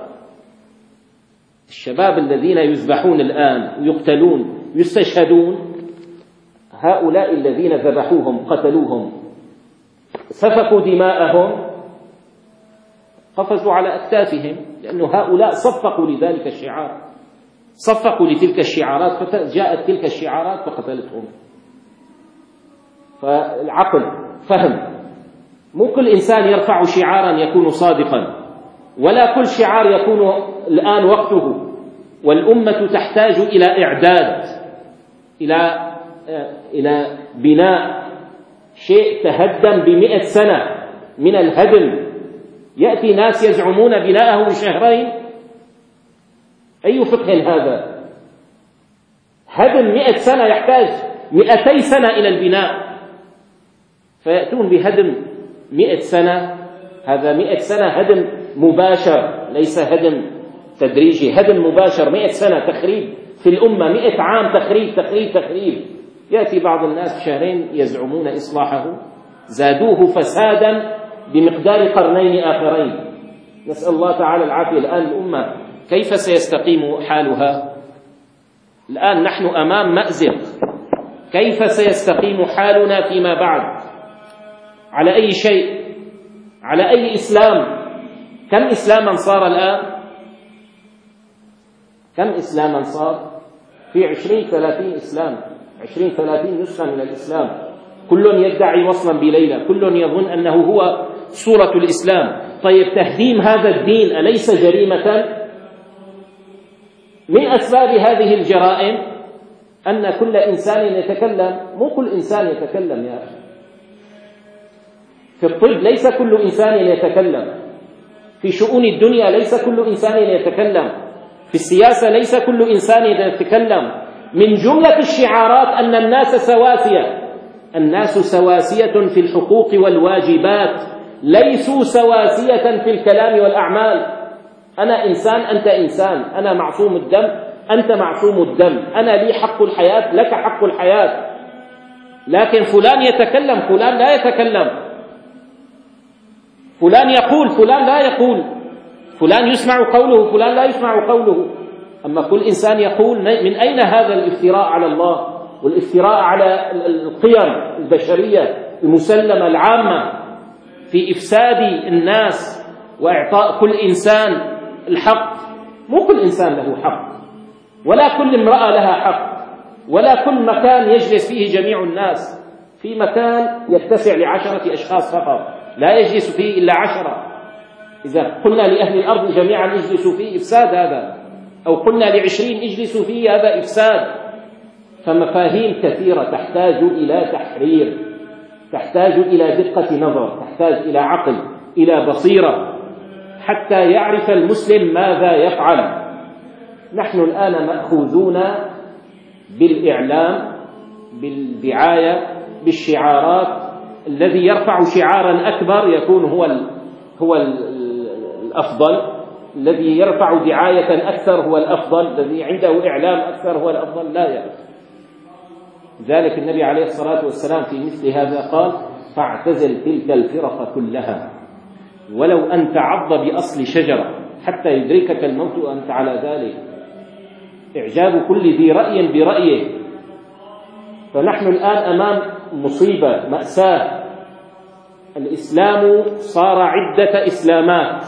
الشباب الذين يذبحون الآن ويقتلون يستشهدون. هؤلاء الذين ذبحوهم قتلوهم سفكوا دماءهم قفزوا على أكتافهم، لأن هؤلاء صفقوا لذلك الشعار، صفقوا لتلك الشعارات، فجاءت تلك الشعارات فقتلتهم. فالعقل فهم، مو كل إنسان يرفع شعارا يكون صادقا، ولا كل شعار يكون الآن وقته. والأمة تحتاج إلى إعداد، إلى إلى بناء شيء تهدم بمئة سنة من الهدم. يأتي ناس يزعمون بناءه بشهرين. أي فقه هذا؟ هدم مئة سنة يحتاج مئتي سنة إلى البناء، فيأتون بهدم مئة سنة. هذا مئة سنة هدم مباشر، ليس هدم تدريجي، هدم مباشر. مئة سنة تخريب في الأمة، مئة عام تخريب تخريب تخريب. يأتي بعض الناس شهرين يزعمون إصلاحه، زادوه فسادا بمقدار قرنين آخرين. نسأل الله تعالى العافية. الآن الأمة كيف سيستقيم حالها؟ الآن نحن أمام مأزق، كيف سيستقيم حالنا فيما بعد؟ على أي شيء؟ على أي إسلام؟ كم إسلاما صار الآن؟ كم إسلاما صار؟ في عشرين ثلاثين إسلام، عشرين ثلاثين نسخة من الإسلام، كل يدعي وصلا بليلة، كل يظن أنه هو صورة الإسلام. طيب تهديم هذا الدين أليس جريمة؟ من أسباب هذه الجرائم أن كل إنسان يتكلم. مو كل إنسان يتكلم يا أخي، في الطب ليس كل إنسان يتكلم، في شؤون الدنيا ليس كل إنسان يتكلم، في السياسة ليس كل إنسان يتكلم. من جملة الشعارات أن الناس سواسية، الناس سواسية في الحقوق والواجبات، ليسوا سواسية في الكلام والأعمال. أنا إنسان أنت إنسان، أنا معصوم الدم أنت معصوم الدم، أنا لي حق الحياة لك حق الحياة. لكن فلان يتكلم فلان لا يتكلم، فلان يقول فلان لا يقول، فلان يسمع قوله فلان لا يسمع قوله. أما كل إنسان يقول. من أين هذا الافتراء على الله والافتراء على القيم البشرية المسلمة العامة في إفساد الناس وإعطاء كل إنسان الحق؟ مو كل إنسان له حق، ولا كل امرأة لها حق، ولا كل مكان يجلس فيه جميع الناس. في مكان يتسع لعشرة أشخاص فقط، لا يجلس فيه إلا عشرة. إذا قلنا لأهل الأرض جميعا اجلسوا فيه إفساد هذا، أو قلنا لعشرين اجلسوا فيه هذا إفساد. فمفاهيم كثيرة تحتاج إلى تحرير، تحتاج إلى دقة نظر، تحتاج إلى عقل، إلى بصيرة، حتى يعرف المسلم ماذا يفعل. نحن الآن مأخوذون بالإعلام، بالدعاية، بالشعارات الذي يرفع شعارا أكبر يكون هو ال هو ال الأفضل، الذي يرفع دعاية أكثر هو الأفضل، الذي عنده إعلام أكثر هو الأفضل. لا يا أخي. ذلك النبي عليه الصلاة والسلام في مثل هذا قال: فاعتزل تلك الفرق كلها ولو أن تعض بأصل شجرة حتى يدركك الموت وأنت على ذلك. إعجاب كل ذي رأي برأيه. فنحن الآن أمام مصيبة، مأساة. الإسلام صار عدة إسلامات،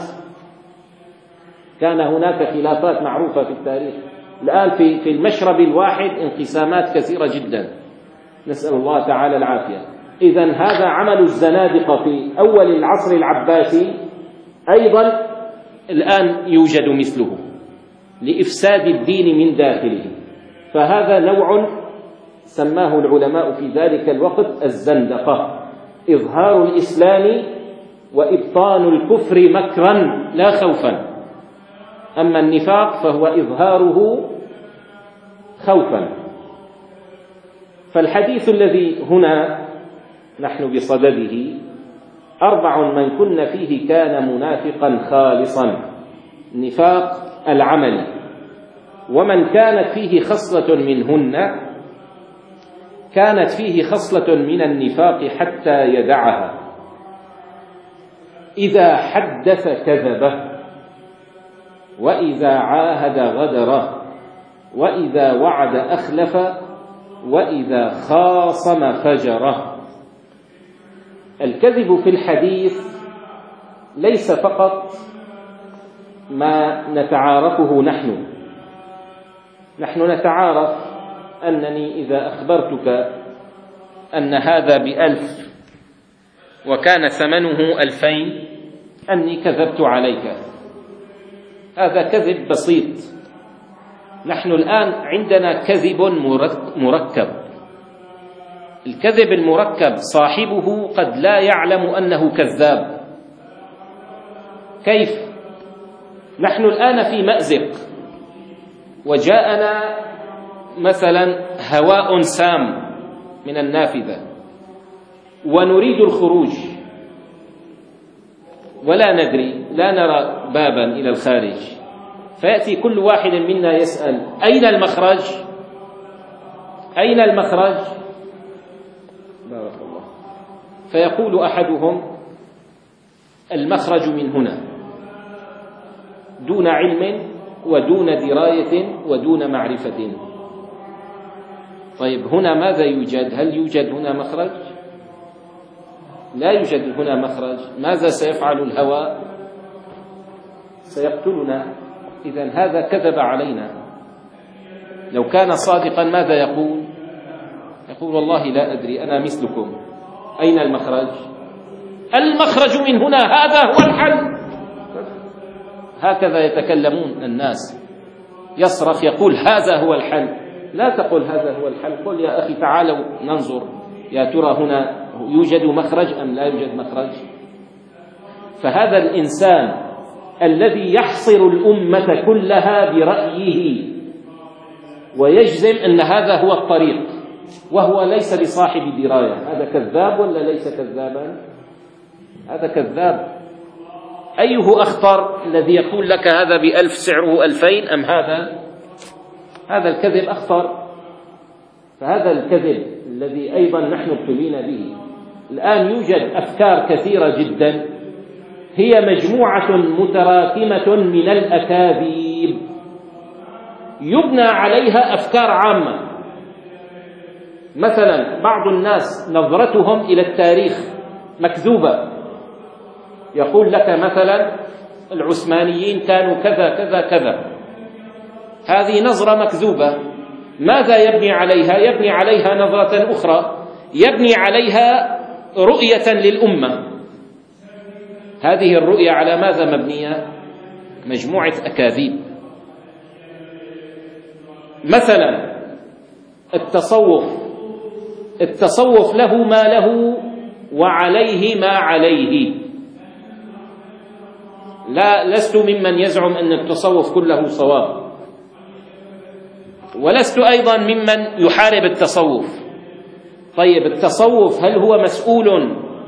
كان هناك خلافات معروفة في التاريخ، الآن في في المشرب الواحد انقسامات كثيرة جدا، نسأل الله تعالى العافية. إذن هذا عمل الزنادقة في أول العصر العباسي، أيضا الآن يوجد مثله لإفساد الدين من داخله. فهذا نوع سماه العلماء في ذلك الوقت الزندقة، إظهار الإسلام وإبطان الكفر مكرا لا خوفا. أما النفاق فهو إظهاره خوفا. فالحديث الذي هنا نحن بصدده: أربع من كن فيه كان منافقا خالصا، نفاق العمل. ومن كانت فيه خصلة منهن كانت فيه خصلة من النفاق حتى يدعها: إذا حدث كذبه، وإذا عاهد غدره، وإذا وعد أخلف، وإذا خاصم فجره. الكذب في الحديث ليس فقط ما نتعارفه نحن نحن نتعارف أنني إذا أخبرتك أن هذا بألف وكان ثمنه ألفين أني كذبت عليك، هذا كذب بسيط. نحن الآن عندنا كذب مركب. الكذب المركب صاحبه قد لا يعلم أنه كذاب. كيف؟ نحن الآن في مأزق وجاءنا مثلا هواء سام من النافذة ونريد الخروج ولا ندري، لا نرى بابا إلى الخارج، فيأتي كل واحد منا يسأل: أين المخرج؟ أين المخرج؟ بارك الله. فيقول أحدهم: المخرج من هنا، دون علم ودون دراية ودون معرفة. طيب هنا ماذا يوجد؟ هل يوجد هنا مخرج؟ لا يوجد هنا مخرج. ماذا سيفعل الهواء؟ سيقتلنا. إذن هذا كذب علينا. لو كان صادقا ماذا يقول؟ يقول: والله لا أدري، أنا مثلكم. أين المخرج؟ المخرج من هنا، هذا هو الحل. هكذا يتكلمون الناس، يصرخ يقول: هذا هو الحل. لا تقل هذا هو الحل، قل: يا أخي تعالوا ننظر، يا ترى هنا يوجد مخرج أم لا يوجد مخرج؟ فهذا الإنسان الذي يحصر الأمة كلها برأيه ويجزم أن هذا هو الطريق وهو ليس بصاحب دراية، هذا كذاب ولا ليس كذابا؟ هذا كذاب. أيه أخطر، الذي يقول لك هذا بألف سعره ألفين أم هذا؟ هذا الكذب أخطر. فهذا الكذب الذي أيضا نحن ابتلينا به الآن، يوجد أفكار كثيرة جدا هي مجموعة متراكمة من الأكاذيب يبنى عليها أفكار عامة. مثلا بعض الناس نظرتهم إلى التاريخ مكذوبة، يقول لك مثلا العثمانيين كانوا كذا كذا كذا، هذه نظرة مكذوبة. ماذا يبني عليها؟ يبني عليها نظرة أخرى، يبني عليها رؤية للأمة. هذه الرؤية على ماذا مبنية؟ مجموعة أكاذيب. مثلا التصوف، التصوف له ما له وعليه ما عليه. لا، لست ممن يزعم أن التصوف كله صواب، ولست أيضا ممن يحارب التصوف. طيب التصوف هل هو مسؤول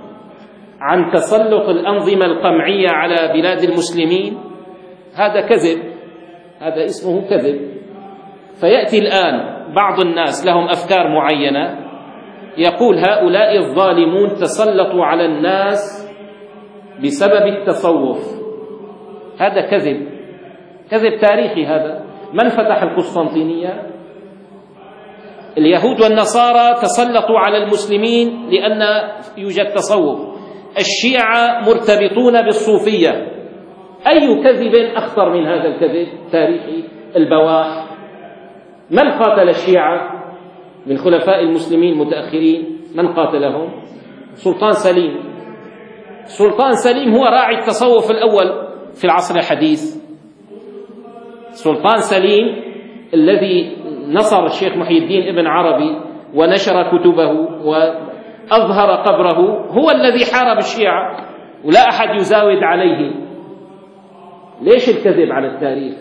عن تسلط الأنظمة القمعية على بلاد المسلمين، هذا كذب، هذا اسمه كذب. فيأتي الآن بعض الناس لهم أفكار معينة يقول هؤلاء الظالمون تسلطوا على الناس بسبب التصوف، هذا كذب، كذب تاريخي. هذا من فتح القسطنطينية؟ اليهود والنصارى تسلطوا على المسلمين لأن يوجد تصوف. الشيعة مرتبطون بالصوفية. أي كذب أخطر من هذا الكذب تاريخي البواح؟ من قاتل الشيعة من خلفاء المسلمين المتأخرين؟ من قاتلهم؟ سلطان سليم. سلطان سليم هو راعي التصوف الأول في العصر الحديث. سلطان سليم الذي نصر الشيخ محي الدين ابن عربي ونشر كتبه وأظهر قبره هو الذي حارب الشيعة، ولا أحد يزاود عليه. ليش الكذب على التاريخ؟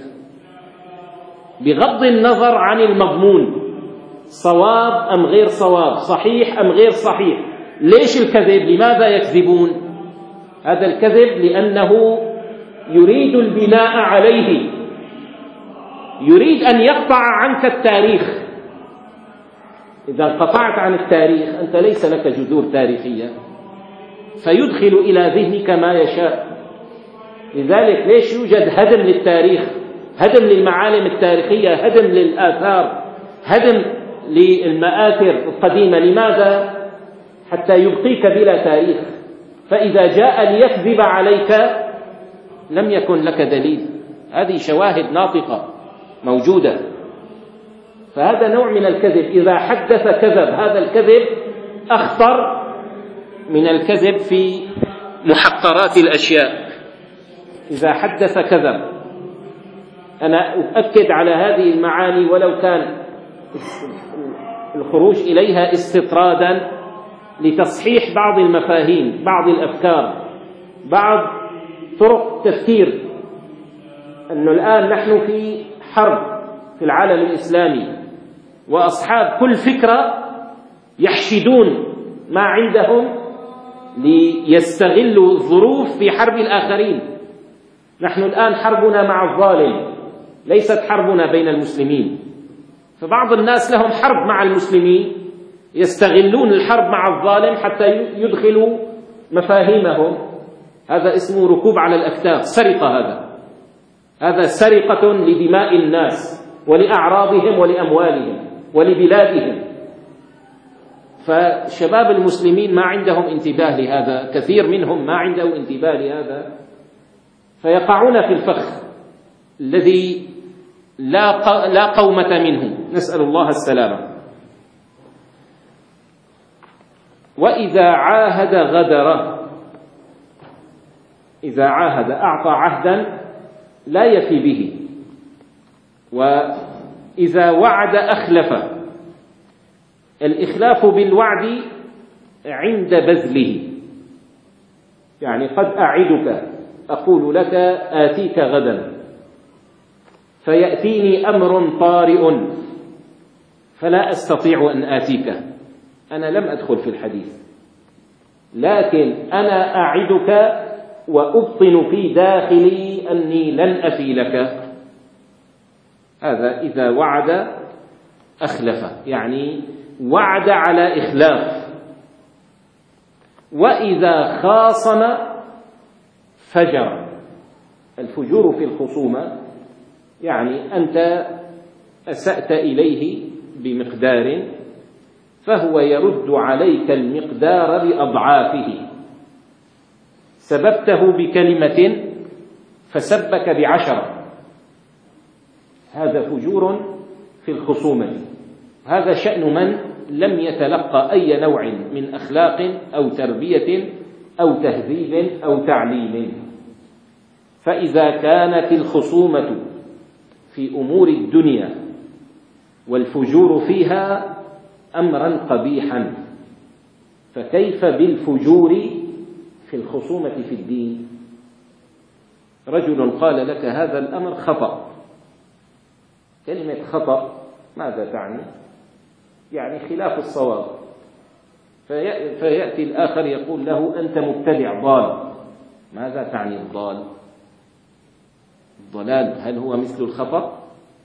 بغض النظر عن المضمون، صواب أم غير صواب، صحيح أم غير صحيح. ليش الكذب؟ لماذا يكذبون؟ هذا الكذب لأنه يريد البناء عليه، يريد أن يقطع عنك التاريخ. إذا انقطعت عن التاريخ أنت ليس لك جذور تاريخية، فيدخل إلى ذهنك ما يشاء. لذلك ليش يوجد هدم للتاريخ، هدم للمعالم التاريخية، هدم للآثار، هدم للمآثر القديمة؟ لماذا؟ حتى يبقيك بلا تاريخ. فإذا جاء ليكذب عليك لم يكن لك دليل. هذه شواهد ناطقة موجودة. فهذا نوع من الكذب. إذا حدث كذب، هذا الكذب أخطر من الكذب في محقرات الأشياء. إذا حدث كذب. أنا أؤكد على هذه المعاني ولو كان الخروج إليها استطرادا لتصحيح بعض المفاهيم، بعض الأفكار، بعض طرق تفكير. أنه الآن نحن في حرب في العالم الإسلامي، وأصحاب كل فكرة يحشدون ما عندهم ليستغلوا الظروف في حرب الآخرين. نحن الآن حربنا مع الظالم، ليست حربنا بين المسلمين. فبعض الناس لهم حرب مع المسلمين، يستغلون الحرب مع الظالم حتى يدخلوا مفاهيمهم. هذا اسمه ركوب على الأكتاف، سرقة. هذا هذا سرقة لدماء الناس ولأعراضهم ولأموالهم ولبلادهم. فشباب المسلمين ما عندهم انتباه لهذا، كثير منهم ما عنده انتباه لهذا، فيقعون في الفخ الذي لا لا قومة منه، نسأل الله السلامة. وإذا عاهد غدر، إذا عاهد أعطى عهدا لا يفي به، وإذا وعد أخلف. الإخلاف بالوعد عند بذله، يعني قد أعدك، أقول لك آتيك غدا، فيأتيني أمر طارئ فلا أستطيع أن آتيك. أنا لم أدخل في الحديث، لكن أنا أعدك وأبطن في داخلي أني لن أفي لك. هذا إذا وعد أخلف، يعني وعد على إخلاف. وإذا خاصم فجر. الفجور في الخصومة يعني أنت أسأت إليه بمقدار فهو يرد عليك المقدار بأضعافه. سببته بكلمة فسبك بعشرة، هذا فجور في الخصومة. هذا شأن من لم يتلقى أي نوع من أخلاق أو تربية أو تهذيب أو تعليم. فإذا كانت الخصومة في أمور الدنيا والفجور فيها أمرا قبيحا، فكيف بالفجور في الخصومة في الدين؟ رجل قال لك هذا الأمر خطأ. كلمة خطأ ماذا تعني؟ يعني خلاف الصواب. في فيأتي الآخر يقول له أنت مبتدع ضال. ماذا تعني الضال؟ الضلال هل هو مثل الخطأ؟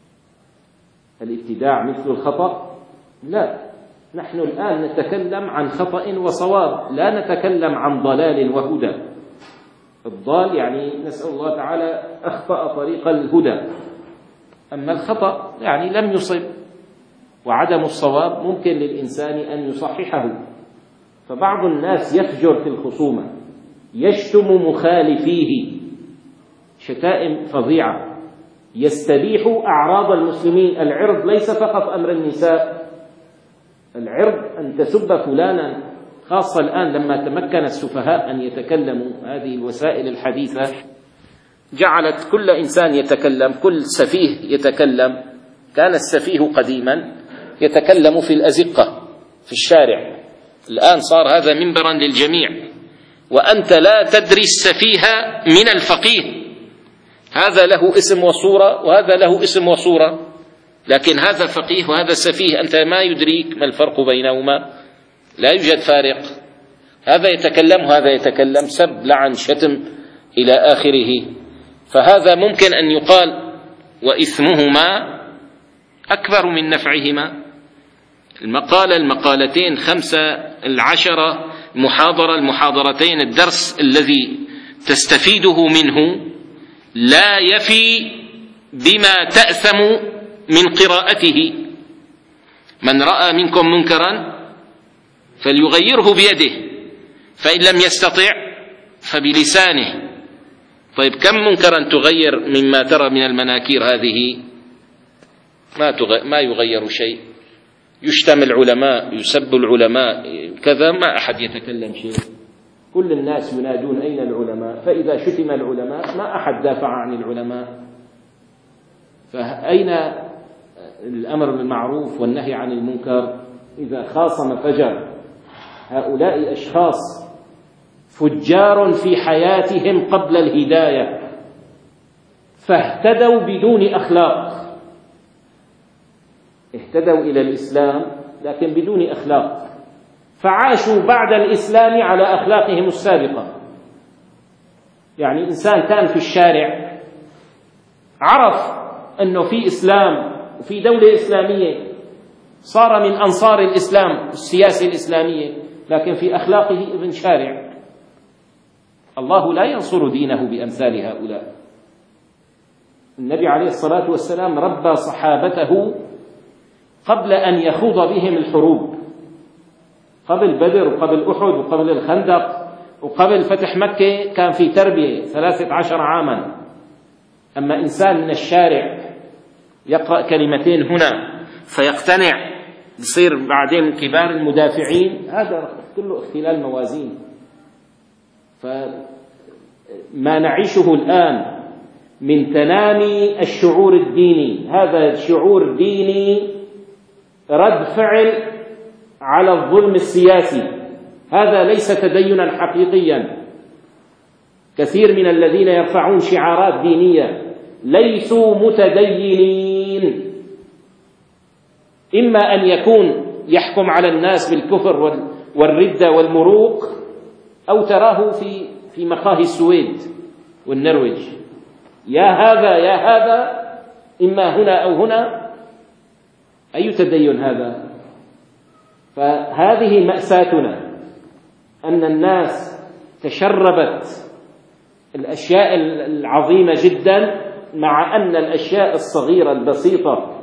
الابتداع مثل الخطأ؟ لا، نحن الآن نتكلم عن خطأ وصواب، لا نتكلم عن ضلال وهدى. الضال يعني نسأل الله تعالى أخطأ طريق الهدى، أما الخطأ يعني لم يصب، وعدم الصواب ممكن للإنسان أن يصححه. فبعض الناس يفجر في الخصومة، يشتم مخالفيه شتائم فظيعة، يستبيح أعراض المسلمين. العرض ليس فقط أمر النساء، العرض أن تسب فلانا، خاصة الآن لما تمكن السفهاء أن يتكلموا. هذه الوسائل الحديثة جعلت كل إنسان يتكلم، كل سفيه يتكلم. كان السفيه قديما يتكلم في الأزقة في الشارع، الآن صار هذا منبرا للجميع، وأنت لا تدري السفيه من الفقيه. هذا له اسم وصورة وهذا له اسم وصورة، لكن هذا فقيه وهذا سفيه، أنت ما يدريك ما الفرق بينهما، لا يوجد فارق. هذا يتكلم وهذا يتكلم، سب لعن شتم إلى آخره. فهذا ممكن أن يقال وإثمهما أكبر من نفعهما. المقالة المقالتين خمسة العشرة محاضرة المحاضرتين الدرس الذي تستفيده منه لا يفي بما تأثم من قراءته. من رأى منكم منكرا فليغيره بيده، فإن لم يستطع فبلسانه. طيب كم منكرا تغير مما ترى من المناكير هذه؟ ما, ما يغير شيء. يشتم العلماء، يسب العلماء، كذا، ما أحد يتكلم شيء. كل الناس ينادون أين العلماء، فإذا شتم العلماء ما أحد دافع عن العلماء. فأين الأمر بالمعروف والنهي عن المنكر إذا خاصم فجر؟ هؤلاء أشخاص فجار في حياتهم قبل الهداية، فاهتدوا بدون أخلاق، اهتدوا إلى الإسلام لكن بدون أخلاق، فعاشوا بعد الإسلام على أخلاقهم السابقة. يعني إنسان كان في الشارع عرف أنه في إسلام وفي دولة إسلامية، صار من أنصار الإسلام والسياسة الإسلامية، لكن في أخلاقه ابن شارع. الله لا ينصر دينه بأمثال هؤلاء. النبي عليه الصلاة والسلام ربى صحابته قبل أن يخوض بهم الحروب، قبل بدر وقبل أحد وقبل الخندق وقبل فتح مكة، كان في تربية ثلاثة عشر عاما. أما إنسان من الشارع يقرأ كلمتين هنا فيقتنع، يصير بعدين كبار المدافعين، هذا كله اختلال موازين. فما نعيشه الآن من تنامي الشعور الديني، هذا الشعور ديني رد فعل على الظلم السياسي، هذا ليس تدينا حقيقيا. كثير من الذين يرفعون شعارات دينية ليسوا متدينين، إما أن يكون يحكم على الناس بالكفر والردة والمروق، أو تراه في في مقاهي السويد والنرويج، يا هذا يا هذا، إما هنا أو هنا. أي تدين هذا؟ فهذه مأساتنا، أن الناس تشربت الأشياء العظيمة جدا، مع أن الأشياء الصغيرة البسيطة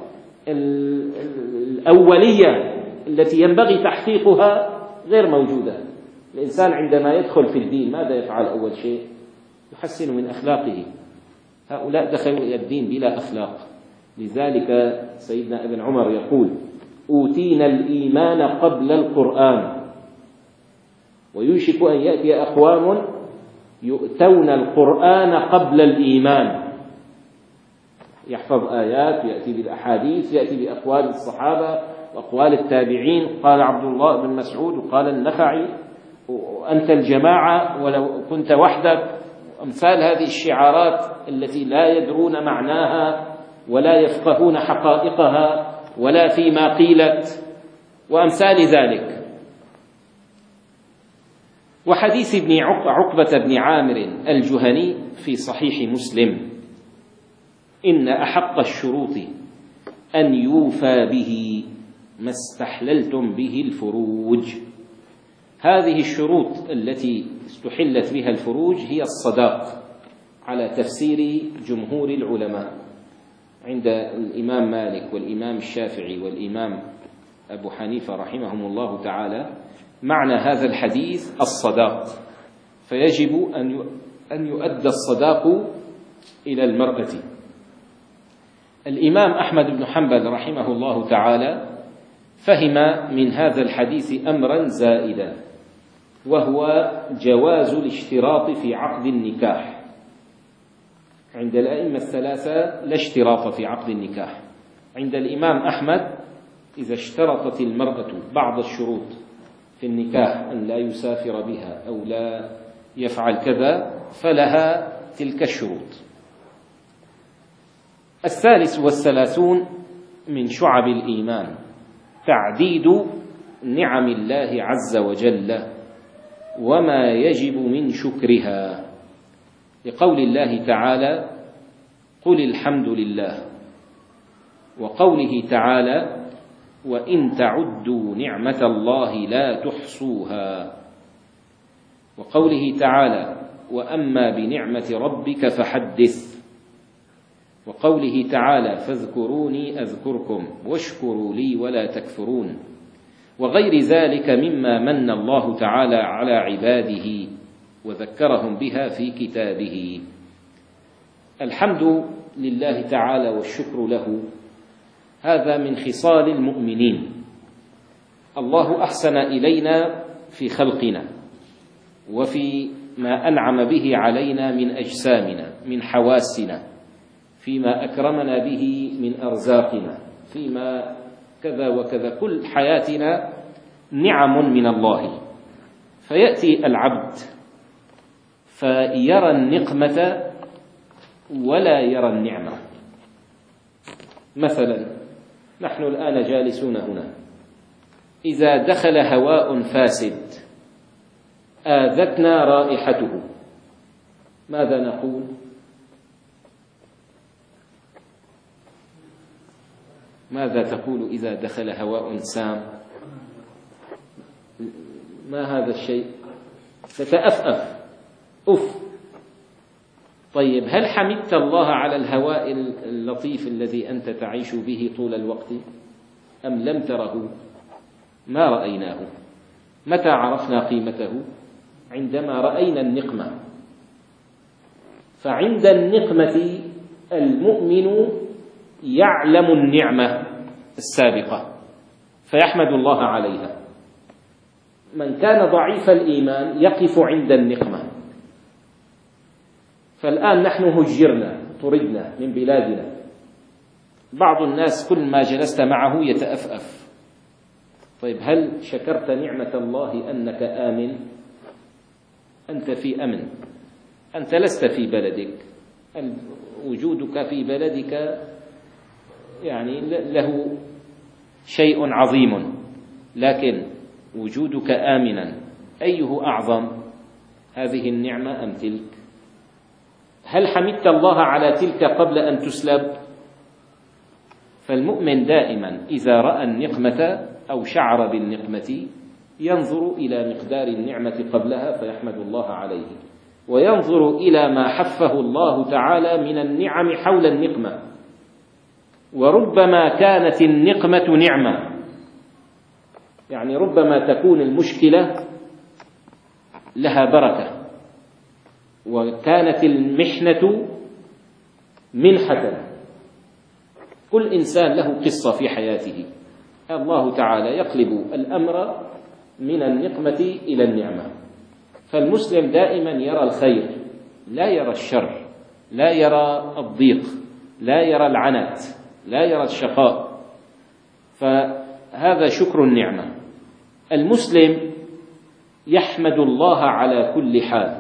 الأولية التي ينبغي تحقيقها غير موجودة. الإنسان عندما يدخل في الدين ماذا يفعل؟ أول شيء يحسن من أخلاقه. هؤلاء دخلوا إلى الدين بلا أخلاق. لذلك سيدنا ابن عمر يقول: أوتينا الإيمان قبل القرآن، ويوشك أن يأتي أقوام يؤتون القرآن قبل الإيمان. يحفظ آيات، يأتي بالأحاديث، يأتي بأقوال الصحابة وأقوال التابعين. قال عبد الله بن مسعود وقال النخعي: وأنت الجماعة ولو كنت وحدك. أمثال هذه الشعارات التي لا يدرون معناها ولا يفقهون حقائقها ولا فيما قيلت، وأمثال ذلك. وحديث ابن عقبة بن عامر الجهني في صحيح مسلم: إن أحق الشروط أن يوفى به ما استحللتم به الفروج. هذه الشروط التي استحلت بها الفروج هي الصداق على تفسير جمهور العلماء، عند الإمام مالك والإمام الشافعي والإمام أبو حنيفة رحمهم الله تعالى معنى هذا الحديث الصداق، فيجب أن يؤدى الصداق إلى المرأة. الإمام أحمد بن حنبل رحمه الله تعالى فهم من هذا الحديث أمرا زائدا، وهو جواز الاشتراط في عقد النكاح. عند الأئمة الثلاثة لا اشتراط في عقد النكاح. عند الإمام أحمد إذا اشترطت المرأة بعض الشروط في النكاح، أن لا يسافر بها أو لا يفعل كذا، فلها تلك الشروط. الثالث والثلاثون من شعب الإيمان تعديد نعم الله عز وجل وما يجب من شكرها، لقول الله تعالى: قل الحمد لله، وقوله تعالى: وإن تعدوا نعمة الله لا تحصوها، وقوله تعالى: وأما بنعمة ربك فحدث، وقوله تعالى: فاذكروني أذكركم واشكروا لي ولا تكفرون، وغير ذلك مما من الله تعالى على عباده وذكرهم بها في كتابه. الحمد لله تعالى والشكر له هذا من خصال المؤمنين. الله أحسن إلينا في خلقنا وفي ما أنعم به علينا من أجسامنا، من حواسنا، فيما أكرمنا به من أرزاقنا، فيما كذا وكذا، كل حياتنا نعم من الله. فيأتي العبد فيرى النقمة ولا يرى النعمة. مثلا نحن الآن جالسون هنا، إذا دخل هواء فاسد آذتنا رائحته، ماذا نقول؟ ماذا تقول إذا دخل هواء سام؟ ما هذا الشيء؟ تتأفأف، أف. طيب، هل حمدت الله على الهواء اللطيف الذي أنت تعيش به طول الوقت، أم لم تره؟ ما رأيناه. متى عرفنا قيمته؟ عندما رأينا النقمة. فعند النقمة المؤمن يعلم النعمة السابقة فيحمد الله عليها. من كان ضعيف الإيمان يقف عند النقمة. فالآن نحن هجرنا، طردنا من بلادنا. بعض الناس كل ما جلست معه يتأفأف. طيب، هل شكرت نعمة الله أنك آمن؟ أنت في أمن، أنت لست في بلدك، وجودك في بلدك يعني له شيء عظيم، لكن وجودك آمنا أيه أعظم، هذه النعمة أم تلك؟ هل حمدت الله على تلك قبل أن تسلب؟ فالمؤمن دائما إذا رأى النقمة أو شعر بالنقمة ينظر إلى مقدار النعمة قبلها فيحمد الله عليه، وينظر إلى ما حفه الله تعالى من النعم حول النقمة. وربما كانت النقمة نعمة، يعني ربما تكون المشكلة لها بركة، وكانت المحنة منحة. كل إنسان له قصة في حياته، الله تعالى يقلب الأمر من النقمة إلى النعمة. فالمسلم دائما يرى الخير، لا يرى الشر، لا يرى الضيق، لا يرى العنت، لا يرى الشقاء. فهذا شكر النعمة. المسلم يحمد الله على كل حال.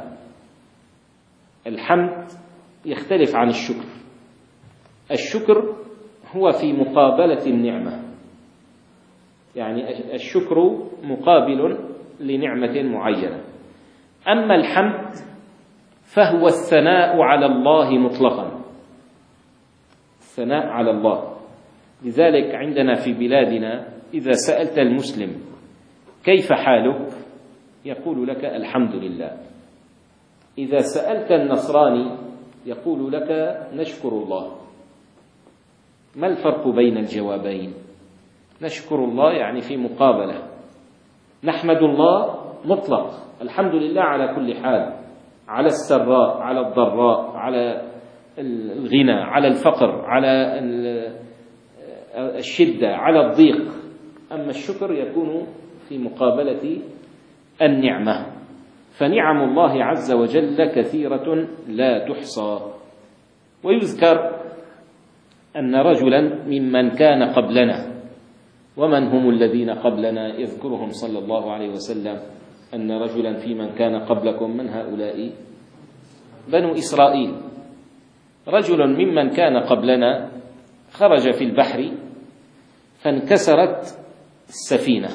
الحمد يختلف عن الشكر. الشكر هو في مقابلة النعمة، يعني الشكر مقابل لنعمة معينة. أما الحمد فهو الثناء على الله مطلقا، الثناء على الله. لذلك عندنا في بلادنا إذا سألت المسلم كيف حالك يقول لك الحمد لله. إذا سألت النصراني يقول لك نشكر الله. ما الفرق بين الجوابين؟ نشكر الله يعني في مقابلة، نحمد الله مطلق، الحمد لله على كل حال، على السراء، على الضراء، على الغنى، على الفقر، على الشدة، على الضيق. أما الشكر يكون في مقابلة النعمة. فنعم الله عز وجل كثيرة لا تحصى. ويذكر أن رجلا ممن كان قبلنا، ومن هم الذين قبلنا؟ يذكرهم صلى الله عليه وسلم أن رجلا في من كان قبلكم، من هؤلاء؟ بنو إسرائيل. رجل ممن كان قبلنا خرج في البحر فانكسرت السفينة،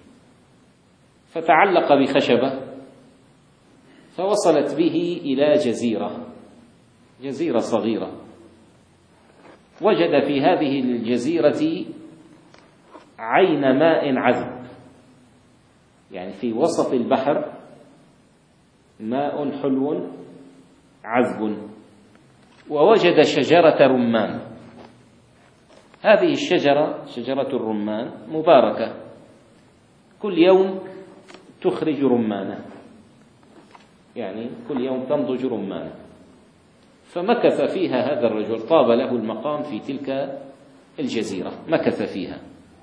فتعلق بخشبة فوصلت به إلى جزيرة جزيرة صغيرة. وجد في هذه الجزيرة عين ماء عذب، يعني في وسط البحر ماء حلو عذب. ووجد شجرة رمان. هذه الشجرة شجرة الرمان مباركة، كل يوم تخرج رمانة، يعني كل يوم تنضج رمانة. فمكث فيها هذا الرجل، طاب له المقام في تلك الجزيرة، مكث فيها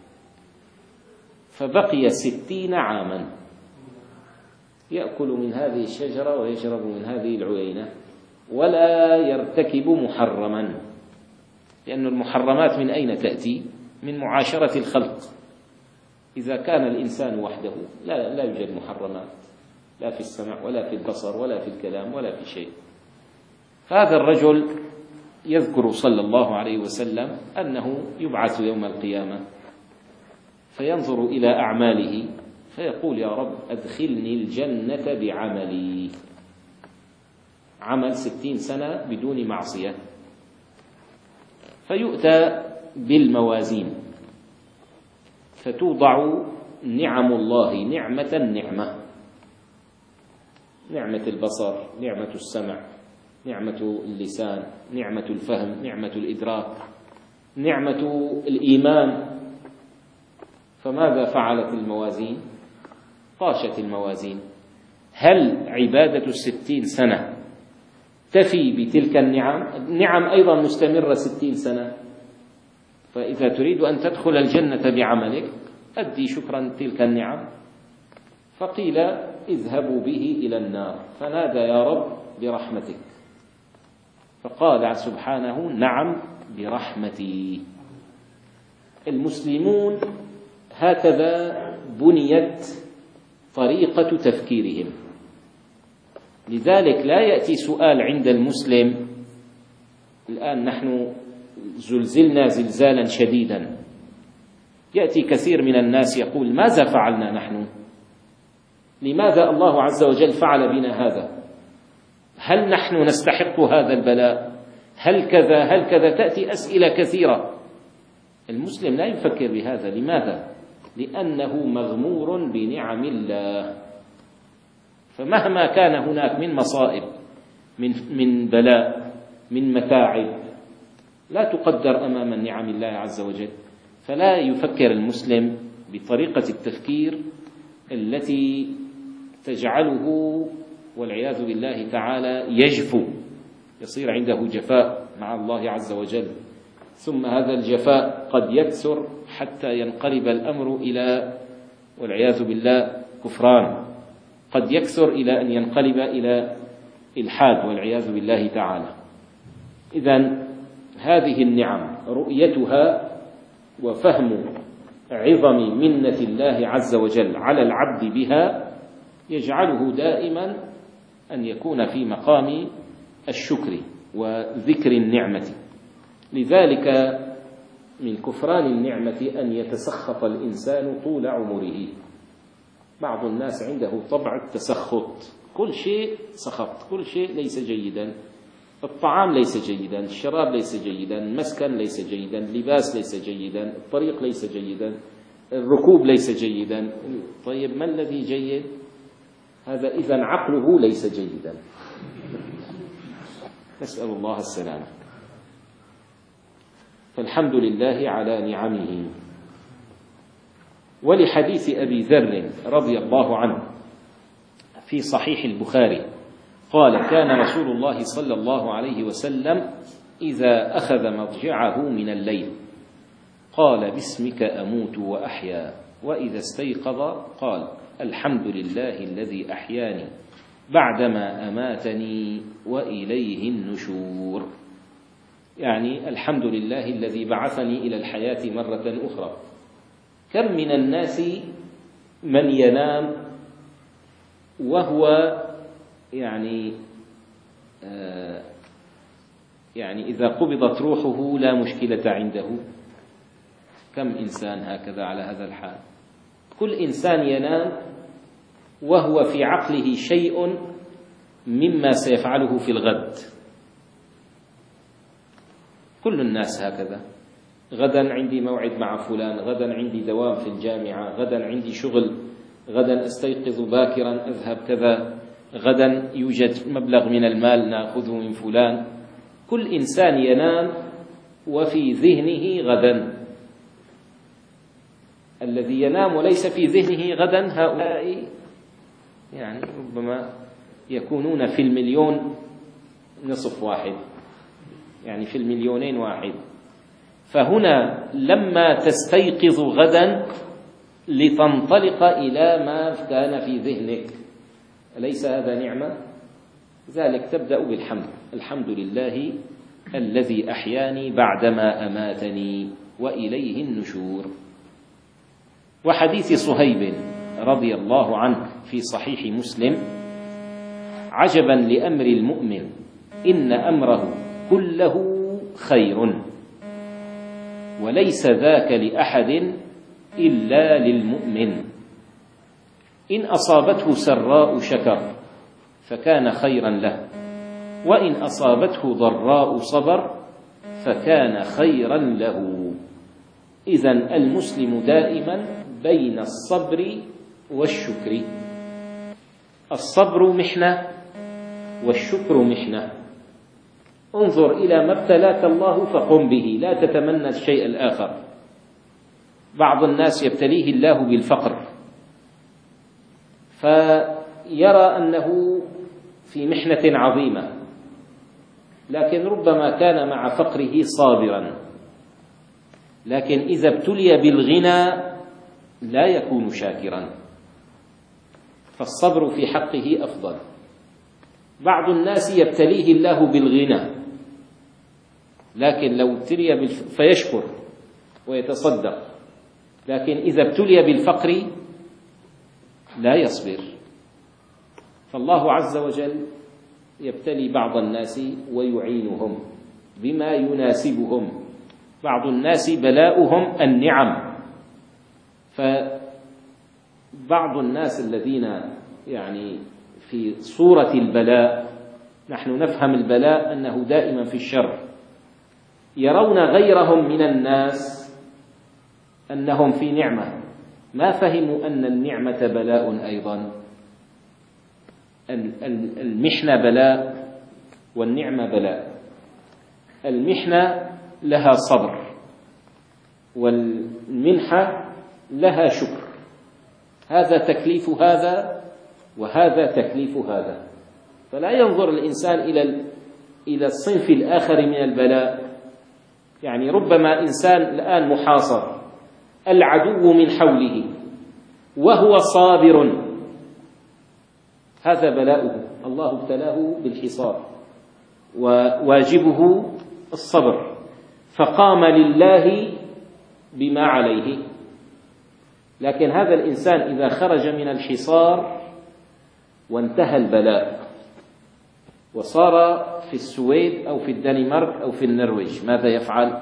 فبقي ستين عاما يأكل من هذه الشجرة ويشرب من هذه العيينة، ولا يرتكب محرما، لأن المحرمات من أين تأتي؟ من معاشرة الخلق. إذا كان الإنسان وحده لا, لا يوجد محرمات، لا في السمع ولا في البصر ولا في الكلام ولا في شيء. هذا الرجل يذكر صلى الله عليه وسلم أنه يبعث يوم القيامة فينظر إلى أعماله فيقول يا رب أدخلني الجنة بعملي، عمل ستين سنة بدون معصية. فيؤتى بالموازين فتوضع نعم الله نعمة نعمة، نعمة البصر، نعمة السمع، نعمة اللسان، نعمة الفهم، نعمة الإدراك، نعمة الإيمان. فماذا فعلت الموازين؟ طاشت الموازين. هل عبادة الستين سنة تفي بتلك النعم؟ النعم أيضا مستمرة ستين سنة. فإذا تريد أن تدخل الجنة بعملك أدي شكرا تلك النعم. فقيل اذهبوا به إلى النار، فنادى يا رب برحمتك، فقال سبحانه نعم برحمتي. المسلمون هكذا بنيت طريقة تفكيرهم. لذلك لا يأتي سؤال عند المسلم، الآن نحن زلزلنا زلزالا شديدا، يأتي كثير من الناس يقول ماذا فعلنا نحن؟ لماذا الله عز وجل فعل بنا هذا؟ هل نحن نستحق هذا البلاء؟ هل كذا هل كذا؟ تأتي أسئلة كثيرة. المسلم لا يفكر بهذا. لماذا؟ لأنه مغمور بنعم الله. فمهما كان هناك من مصائب، من من بلاء، من متاعب، لا تقدر أمام نعم الله عز وجل. فلا يفكر المسلم بطريقة التفكير التي تجعله والعياذ بالله تعالى يجفو، يصير عنده جفاء مع الله عز وجل. ثم هذا الجفاء قد يكثر حتى ينقلب الأمر إلى والعياذ بالله كفران، قد يكثر إلى أن ينقلب إلى إلحاد والعياذ بالله تعالى. إذن هذه النعم رؤيتها وفهم عظم منة الله عز وجل على العبد بها يجعله دائما أن يكون في مقام الشكر وذكر النعمة. لذلك من كفران النعمة أن يتسخط الإنسان طول عمره. بعض الناس عنده طبع التسخط، كل شيء سخط، كل شيء ليس جيدا. الطعام ليس جيدا، الشراب ليس جيدا، المسكن ليس جيدا، اللباس ليس جيدا، الطريق ليس جيدا، الركوب ليس جيدا. طيب ما الذي جيد؟ هذا إذن عقله ليس جيدا. نسأل الله السلامة. فالحمد لله على نعمه. ولحديث أبي ذر رضي الله عنه في صحيح البخاري قال: كان رسول الله صلى الله عليه وسلم إذا أخذ مضجعه من الليل قال: باسمك أموت وأحيا، وإذا استيقظ قال: الحمد لله الذي أحياني بعدما أماتني وإليه النشور. يعني الحمد لله الذي بعثني إلى الحياة مرة أخرى. كم من الناس من ينام وهو يعني آه يعني إذا قبضت روحه لا مشكلة عنده. كم إنسان هكذا على هذا الحال. كل إنسان ينام وهو في عقله شيء مما سيفعله في الغد. كل الناس هكذا. غدا عندي موعد مع فلان، غدا عندي دوام في الجامعة، غدا عندي شغل، غدا أستيقظ باكرا أذهب كذا، غدا يوجد مبلغ من المال نأخذه من فلان. كل إنسان ينام وفي ذهنه غدا. الذي ينام وليس في ذهنه غدا هؤلاء يعني ربما يكونون في المليون نصف واحد، يعني في المليونين واحد. فهنا لما تستيقظ غدا لتنطلق إلى ما كان في ذهنك، أليس هذا نعمة؟ ذلك تبدأ بالحمد. الحمد لله الذي أحياني بعدما أماتني وإليه النشور. وحديث صهيب رضي الله عنه في صحيح مسلم: عجبا لأمر المؤمن إن أمره كله خير وليس ذاك لأحد إلا للمؤمن. إن أصابته سراء شكر فكان خيرا له، وإن أصابته ضراء صبر فكان خيرا له. إذن المسلم دائما بين الصبر والشكر. الصبر محنة والشكر محنة. انظر إلى ما ابتلاك الله فقم به، لا تتمنى الشيء الآخر. بعض الناس يبتليه الله بالفقر فيرى أنه في محنة عظيمة، لكن ربما كان مع فقره صابرا. لكن إذا ابتلي بالغنى لا يكون شاكرا، فالصبر في حقه أفضل. بعض الناس يبتليه الله بالغنى، لكن لو ابتلي بالف... فيشكر ويتصدق، لكن إذا ابتلي بالفقر لا يصبر. فالله عز وجل يبتلي بعض الناس ويعينهم بما يناسبهم. بعض الناس بلاؤهم النعم، فبعض الناس الذين يعني في صورة البلاء، نحن نفهم البلاء أنه دائما في الشر، يرون غيرهم من الناس أنهم في نعمة، ما فهموا أن النعمة بلاء أيضا. المحنة بلاء والنعمة بلاء. المحنة لها صبر والمنحة لها شكر. هذا تكليف هذا وهذا تكليف هذا. فلا ينظر الإنسان إلى إلى الصنف الآخر من البلاء. يعني ربما إنسان الآن محاصر، العدو من حوله وهو صابر، هذا بلاؤه، الله ابتلاه بالحصار وواجبه الصبر، فقام لله بما عليه. لكن هذا الإنسان إذا خرج من الحصار وانتهى البلاء وصار في السويد أو في الدنمارك أو في النرويج، ماذا يفعل؟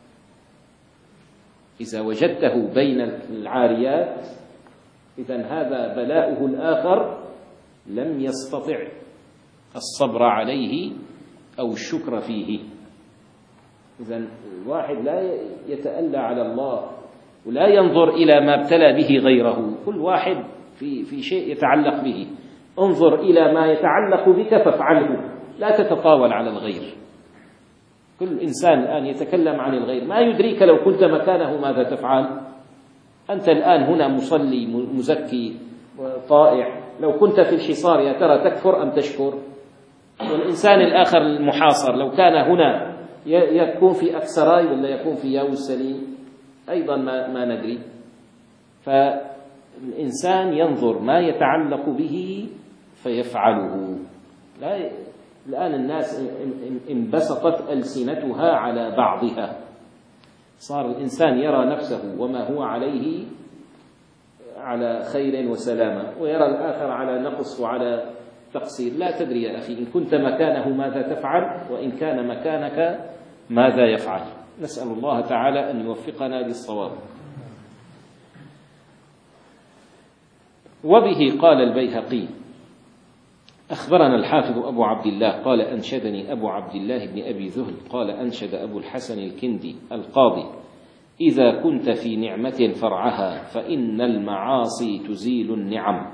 إذا وجدته بين العاريات إذن هذا بلاؤه الآخر لم يستطع الصبر عليه أو الشكر فيه. إذن الواحد لا يتألى على الله ولا ينظر إلى ما ابتلى به غيره، كل واحد في في شيء يتعلق به، انظر إلى ما يتعلق بك فافعله، لا تتطاول على الغير. كل إنسان الآن يتكلم عن الغير، ما يدريك لو كنت مكانه ماذا تفعل. أنت الآن هنا مصلي مزكي طائع، لو كنت في الحصار يا ترى تكفر أم تشكر؟ والإنسان الآخر المحاصر لو كان هنا يكون في أكسراي ولا يكون في ياو السليم أيضا ما, ما ندري. فالإنسان ينظر ما يتعلق به فيفعله. لا الآن الناس انبسطت ألسنتها على بعضها، صار الإنسان يرى نفسه وما هو عليه على خير وسلامة، ويرى الآخر على نقص وعلى تقصير. لا تدري يا أخي إن كنت مكانه ماذا تفعل، وإن كان مكانك ماذا يفعل. نسأل الله تعالى أن يوفقنا للصواب. وبه قال البيهقي: أخبرنا الحافظ أبو عبد الله قال أنشدني أبو عبد الله بن أبي ذهل قال أنشد أبو الحسن الكندي القاضي: إذا كنت في نعمة فرعها فإن المعاصي تزيل النعم.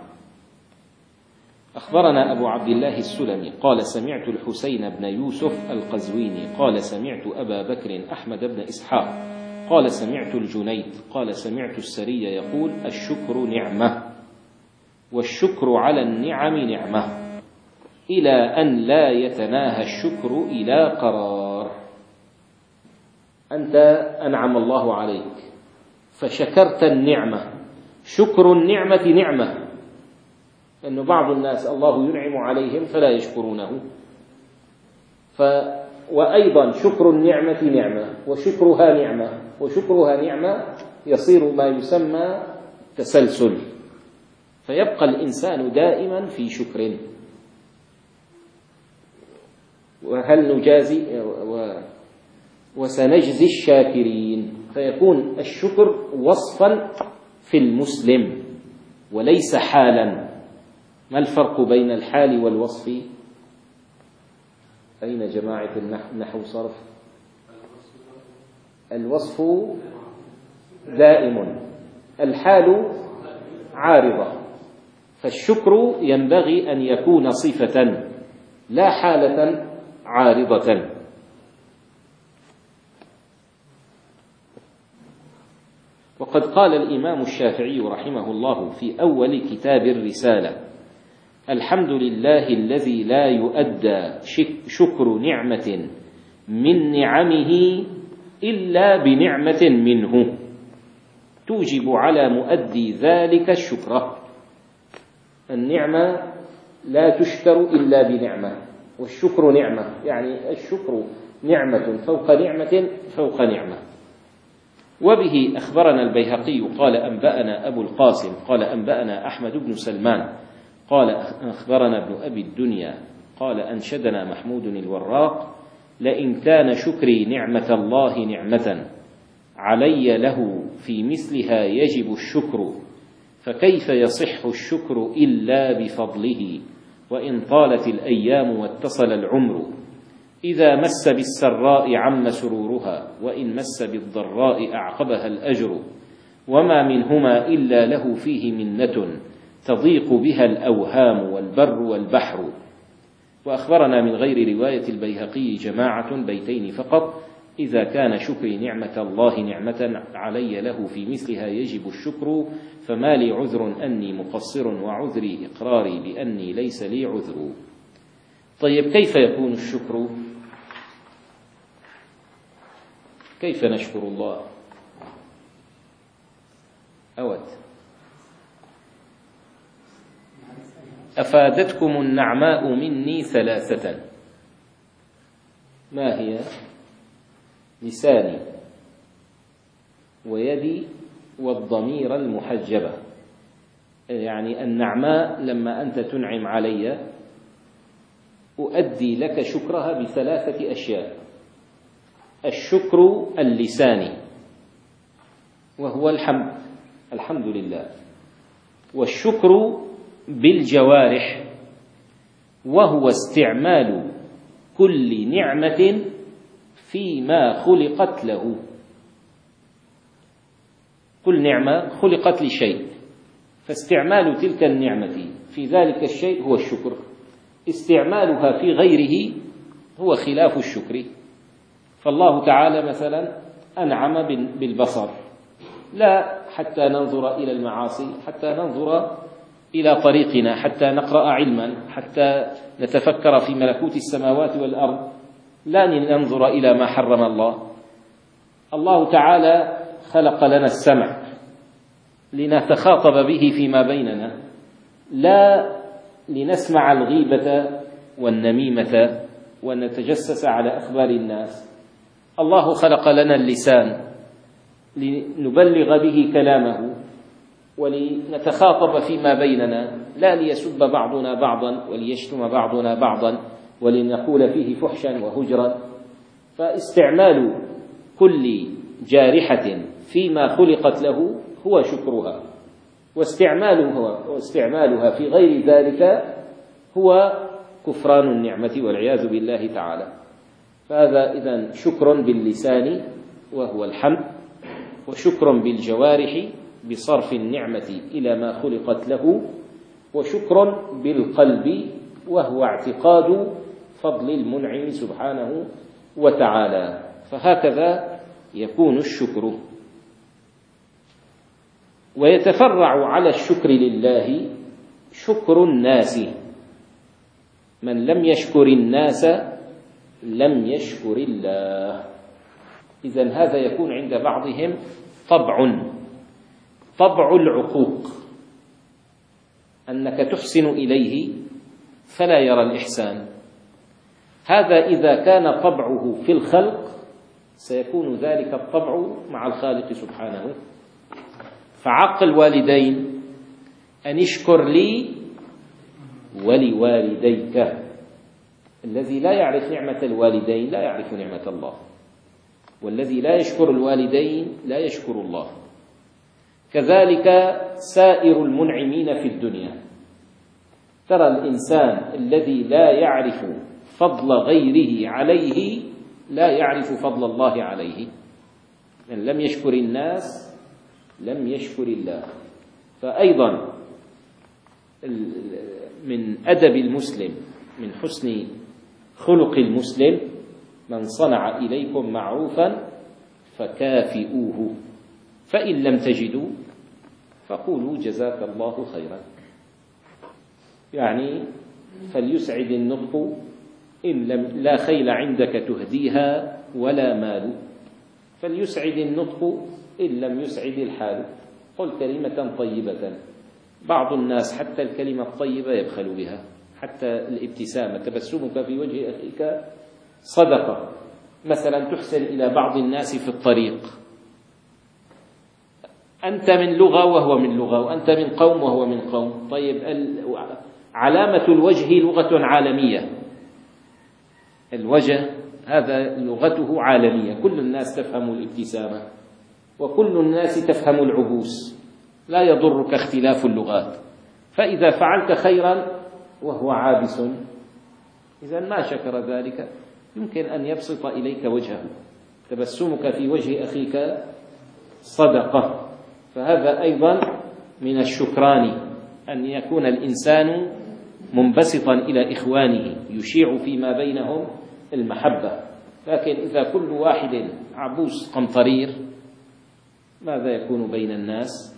أخبرنا أبو عبد الله السلمي قال سمعت الحسين بن يوسف القزويني قال سمعت أبا بكر أحمد بن إسحاق قال سمعت الجنيد قال سمعت السري يقول: الشكر نعمة، والشكر على النعم نعمة، إلى أن لا يتناهى الشكر إلى قرار. أنت أنعم الله عليك فشكرت النعمة، شكر النعمة نعمة، لأن بعض الناس الله ينعم عليهم فلا يشكرونه. ف وأيضا شكر النعمة نعمة، وشكرها نعمة، وشكرها نعمة يصير ما يسمى تسلسل، فيبقى الإنسان دائما في شكر. وهل نجازي و... وسنجزي الشاكرين، فيكون الشكر وصفا في المسلم وليس حالا. ما الفرق بين الحال والوصف؟ أين جماعة النحو صرف؟ الوصف دائم، الحال عارضة، فالشكر ينبغي أن يكون صفة لا حالة عارضة. وقد قال الإمام الشافعي رحمه الله في أول كتاب الرسالة: الحمد لله الذي لا يؤدى شكر نعمة من نعمه إلا بنعمة منه توجب على مؤدي ذلك الشكر. النعمة لا تشكر إلا بنعمة، والشكر نعمة، يعني الشكر نعمة فوق نعمة فوق نعمة. وبه أخبرنا البيهقي قال أنبأنا أبو القاسم قال أنبأنا أحمد بن سلمان قال أخبرنا ابن أبي الدنيا قال أنشدنا محمود الوراق: لئن كان شكري نعمة الله نعمة علي له في مثلها يجب الشكر، فكيف يصح الشكر إلا بفضله، وإن طالت الأيام واتصل العمر، إذا مس بالسراء عم سرورها، وإن مس بالضراء أعقبها الأجر، وما منهما إلا له فيه منة تضيق بها الأوهام والبر والبحر. وأخبرنا من غير رواية البيهقي جماعة بيتين فقط: إذا كان شكري نعمة الله نعمة علي له في مثلها يجب الشكر، فما لي عذر أني مقصر، وعذري إقراري بأني ليس لي عذر. طيب، كيف يكون الشكر؟ كيف نشكر الله؟ أود أفادتكم النعماء مني ثلاثة، ما هي؟ لساني ويدي والضمير المحجبة. يعني النعماء لما أنت تنعم علي أؤدي لك شكرها بثلاثة أشياء: الشكر اللساني وهو الحمد الحمد لله، والشكر بالجوارح وهو استعمال كل نعمة فيما خلقت له. كل نعمة خلقت لشيء، فاستعمال تلك النعمة في ذلك الشيء هو الشكر، استعمالها في غيره هو خلاف الشكر. فالله تعالى مثلا أنعم بالبصر، لا حتى ننظر إلى المعاصي، حتى ننظر إلى طريقنا، حتى نقرأ علما، حتى نتفكر في ملكوت السماوات والأرض، لا ننظر إلى ما حرم الله. الله تعالى خلق لنا السمع لنتخاطب به فيما بيننا، لا لنسمع الغيبة والنميمة ونتجسس على أخبار الناس. الله خلق لنا اللسان لنبلغ به كلامه ولنتخاطب فيما بيننا، لا ليسب بعضنا بعضا وليشتم بعضنا بعضا ولنقول فيه فحشا وهجرا. فاستعمال كل جارحة فيما خلقت له هو شكرها، واستعمالها واستعمالها في غير ذلك هو كفران النعمة والعياذ بالله تعالى. فهذا إذن شكر باللسان وهو الحمد، وشكر بالجوارح بصرف النعمة إلى ما خلقت له، وشكر بالقلب وهو اعتقاد فضل المنعم سبحانه وتعالى. فهكذا يكون الشكر. ويتفرع على الشكر لله شكر الناس، من لم يشكر الناس لم يشكر الله. إذن هذا يكون عند بعضهم طبع طبع العقوق، أنك تحسن إليه فلا يرى الإحسان. هذا إذا كان طبعه في الخلق سيكون ذلك الطبع مع الخالق سبحانه. فعق الوالدين أن اشكر لي ولوالديك. الذي لا يعرف نعمة الوالدين لا يعرف نعمة الله، والذي لا يشكر الوالدين لا يشكر الله. كذلك سائر المنعمين في الدنيا. ترى الإنسان الذي لا يعرف فضل غيره عليه لا يعرف فضل الله عليه. من لم يشكر الناس لم يشكر الله. فأيضا من أدب المسلم، من حسن خلق المسلم، من صنع إليكم معروفا فكافئوه، فإن لم تجدوا فقولوا جزاك الله خيرا. يعني فليسعد النطق إن لم لا خيل عندك تهديها ولا مال، فليسعد النطق إن لم يسعد الحال. قل كلمة طيبة. بعض الناس حتى الكلمة الطيبة يبخل بها، حتى الابتسامة، تبسمك في وجه أخيك صدقة. مثلا تحسن إلى بعض الناس في الطريق، أنت من لغة وهو من لغة، وأنت من قوم وهو من قوم. طيب علامة الوجه لغة عالمية، الوجه هذا لغته عالمية، كل الناس تفهم الابتسامة وكل الناس تفهم العبوس، لا يضرك اختلاف اللغات. فإذا فعلت خيرا وهو عابس إذا ما شكر ذلك يمكن أن يبسط إليك وجهه. تبسمك في وجه أخيك صدقة. فهذا أيضا من الشكران، أن يكون الإنسان منبسطا إلى إخوانه يشيع فيما بينهم المحبة. لكن إذا كل واحد عبوس قمطرير ماذا يكون بين الناس؟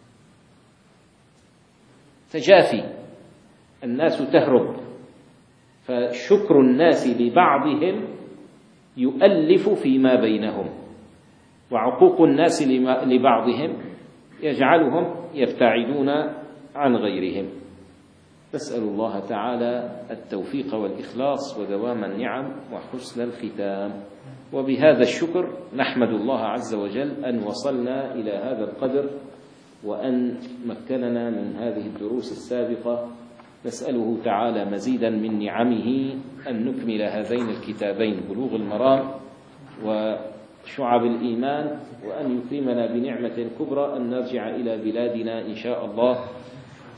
تجافي، الناس تهرب. فشكر الناس لبعضهم يؤلف فيما بينهم، وعقوق الناس لبعضهم يجعلهم يبتعدون عن غيرهم. نسأل الله تعالى التوفيق والإخلاص ودوام النعم وحسن الختام. وبهذا الشكر نحمد الله عز وجل أن وصلنا إلى هذا القدر، وأن مكننا من هذه الدروس السابقة. نسأله تعالى مزيدا من نعمه أن نكمل هذين الكتابين، بلوغ المرام وشعب الإيمان، وأن يكرمنا بنعمة كبرى أن نرجع إلى بلادنا إن شاء الله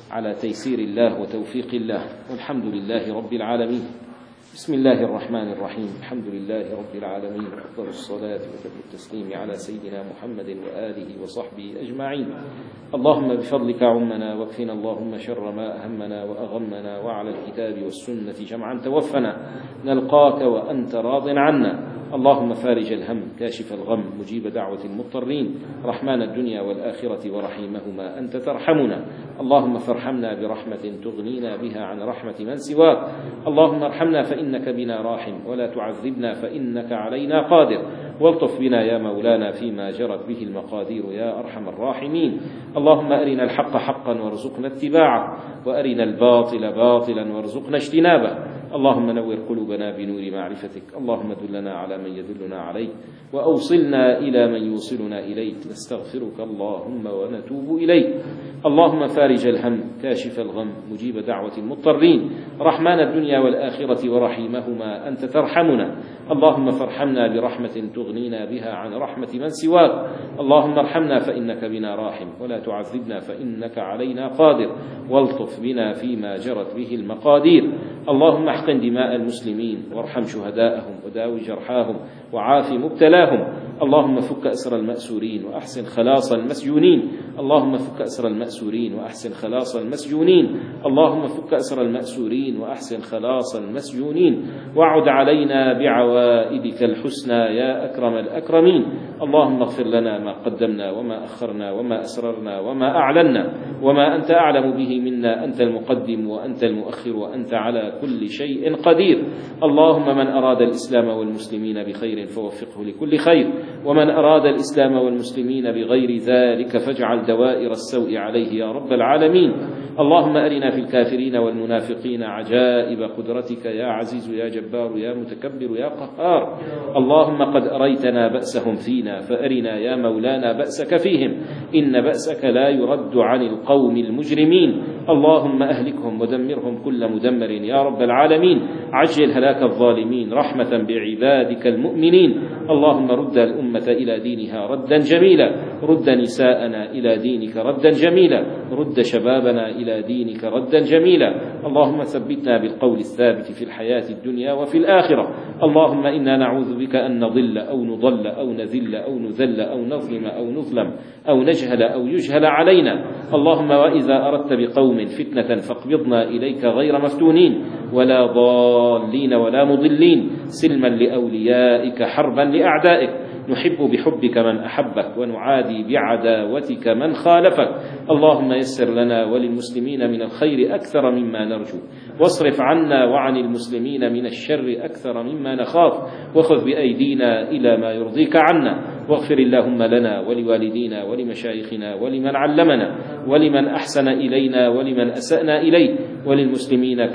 على تيسير الله وتوفيق الله، والحمد لله رب العالمين. بسم الله الرحمن الرحيم. الحمد لله رب العالمين، أفضل الصلاة وأتم التسليم على سيدنا محمد وآله وصحبه أجمعين. اللهم بفضلك عمنا واكفنا اللهم شر ما أهمنا وأغمنا، وعلى الكتاب والسنة جمعا توفنا، نلقاك وأنت راض عنا. اللهم فارج الهم كاشف الغم مجيب دعوة المضطرين، رحمن الدنيا والآخرة ورحيمهما أنت ترحمنا. اللهم فارحمنا برحمة تغنينا بها عن رحمة من سواك. اللهم ارحمنا فإنك بنا راحم، ولا تعذبنا فإنك علينا قادر، والطف بنا يا مولانا فيما جرت به المقادير يا أرحم الراحمين. اللهم أرنا الحق حقا وارزقنا اتباعه، وأرنا الباطل باطلا وارزقنا اجتنابه. اللهم نور قلوبنا بنور معرفتك، اللهم دلنا على من يدلنا عليك، وأوصلنا إلى من يوصلنا إليك. نستغفرك اللهم ونتوب إليك. اللهم فارج الهم كاشف الغم مجيب دعوة المضطرين، رحمن الدنيا والآخرة ورحيمهما أنت ترحمنا. اللهم فارحمنا برحمة تغنينا بها عن رحمة من سواك. اللهم ارحمنا فإنك بنا راحم، ولا تعذبنا فإنك علينا قادر، والطف بنا فيما جرت به المقادير. اللهم احقن دماء المسلمين، وارحم شهداءهم، وداوي جرحاهم، وعاف مبتلاهم. اللهم فك أسر المأسورين وأحسن خلاص المسجونين. اللهم فك أسر المأسورين وأحسن خلاص المسجونين. اللهم فك أسر المأسورين وأحسن خلاص المسجونين، وعد علينا بعوائدك الحسنى يا أكرم الأكرمين. اللهم اغفر لنا ما قدمنا وما أخرنا وما أسررنا وما أعلنا، وما أنت أعلم به منا. أنت المقدم وأنت المؤخر، وأنت على كل شيء قدير. اللهم من أراد الإسلام والمسلمين بخير فوفقه لكل خير، ومن أراد الإسلام والمسلمين بغير ذلك فاجعل دوائر السوء عليه يا رب العالمين. اللهم أرنا في الكافرين والمنافقين عجائب قدرتك يا عزيز يا جبار يا متكبر يا قهار. اللهم قد أريتنا بأسهم فينا، فأرنا يا مولانا بأسك فيهم، إن بأسك لا يرد عن القوم المجرمين. اللهم أهلكهم ودمرهم كل مدمر يا رب العالمين. عجل هلاك الظالمين رحمة بعبادك المؤمنين. اللهم رد الأمة إلى دينها ردا جميلا، رد نساءنا إلى دينك ردا جميلا، رد شبابنا إلى دينك ردا جميلا. اللهم ثبتنا بالقول الثابت في الحياة الدنيا وفي الآخرة. اللهم إنا نعوذ بك أن نضل أو نضل أو نذل أو نذل أو نظلم أو نظلم أو نجهل أو يجهل علينا. اللهم وإذا أردت بقوم فتنة فاقبضنا إليك غير مفتونين ولا ضالين ولا مضلين، سلما لأوليائك حربا لأعدائك. نحب بحبك من أحبك، ونعادي بعداوتك من خالفك. اللهم يسر لنا وللمسلمين من الخير أكثر مما نرجو، واصرف عنا وعن المسلمين من الشر أكثر مما نخاف، وخذ بأيدينا إلى ما يرضيك عنا. واغفر اللهم لنا ولوالدينا ولمشايخنا ولمن علمنا ولمن أحسن إلينا ولمن أسأنا إليه، وللمسلمين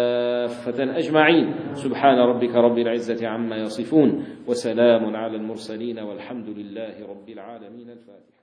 كافة أجمعين. سبحان ربك رب العزة عما يصفون، وسلام على المرسلين، والحمد لله رب العالمين. الفاتحة.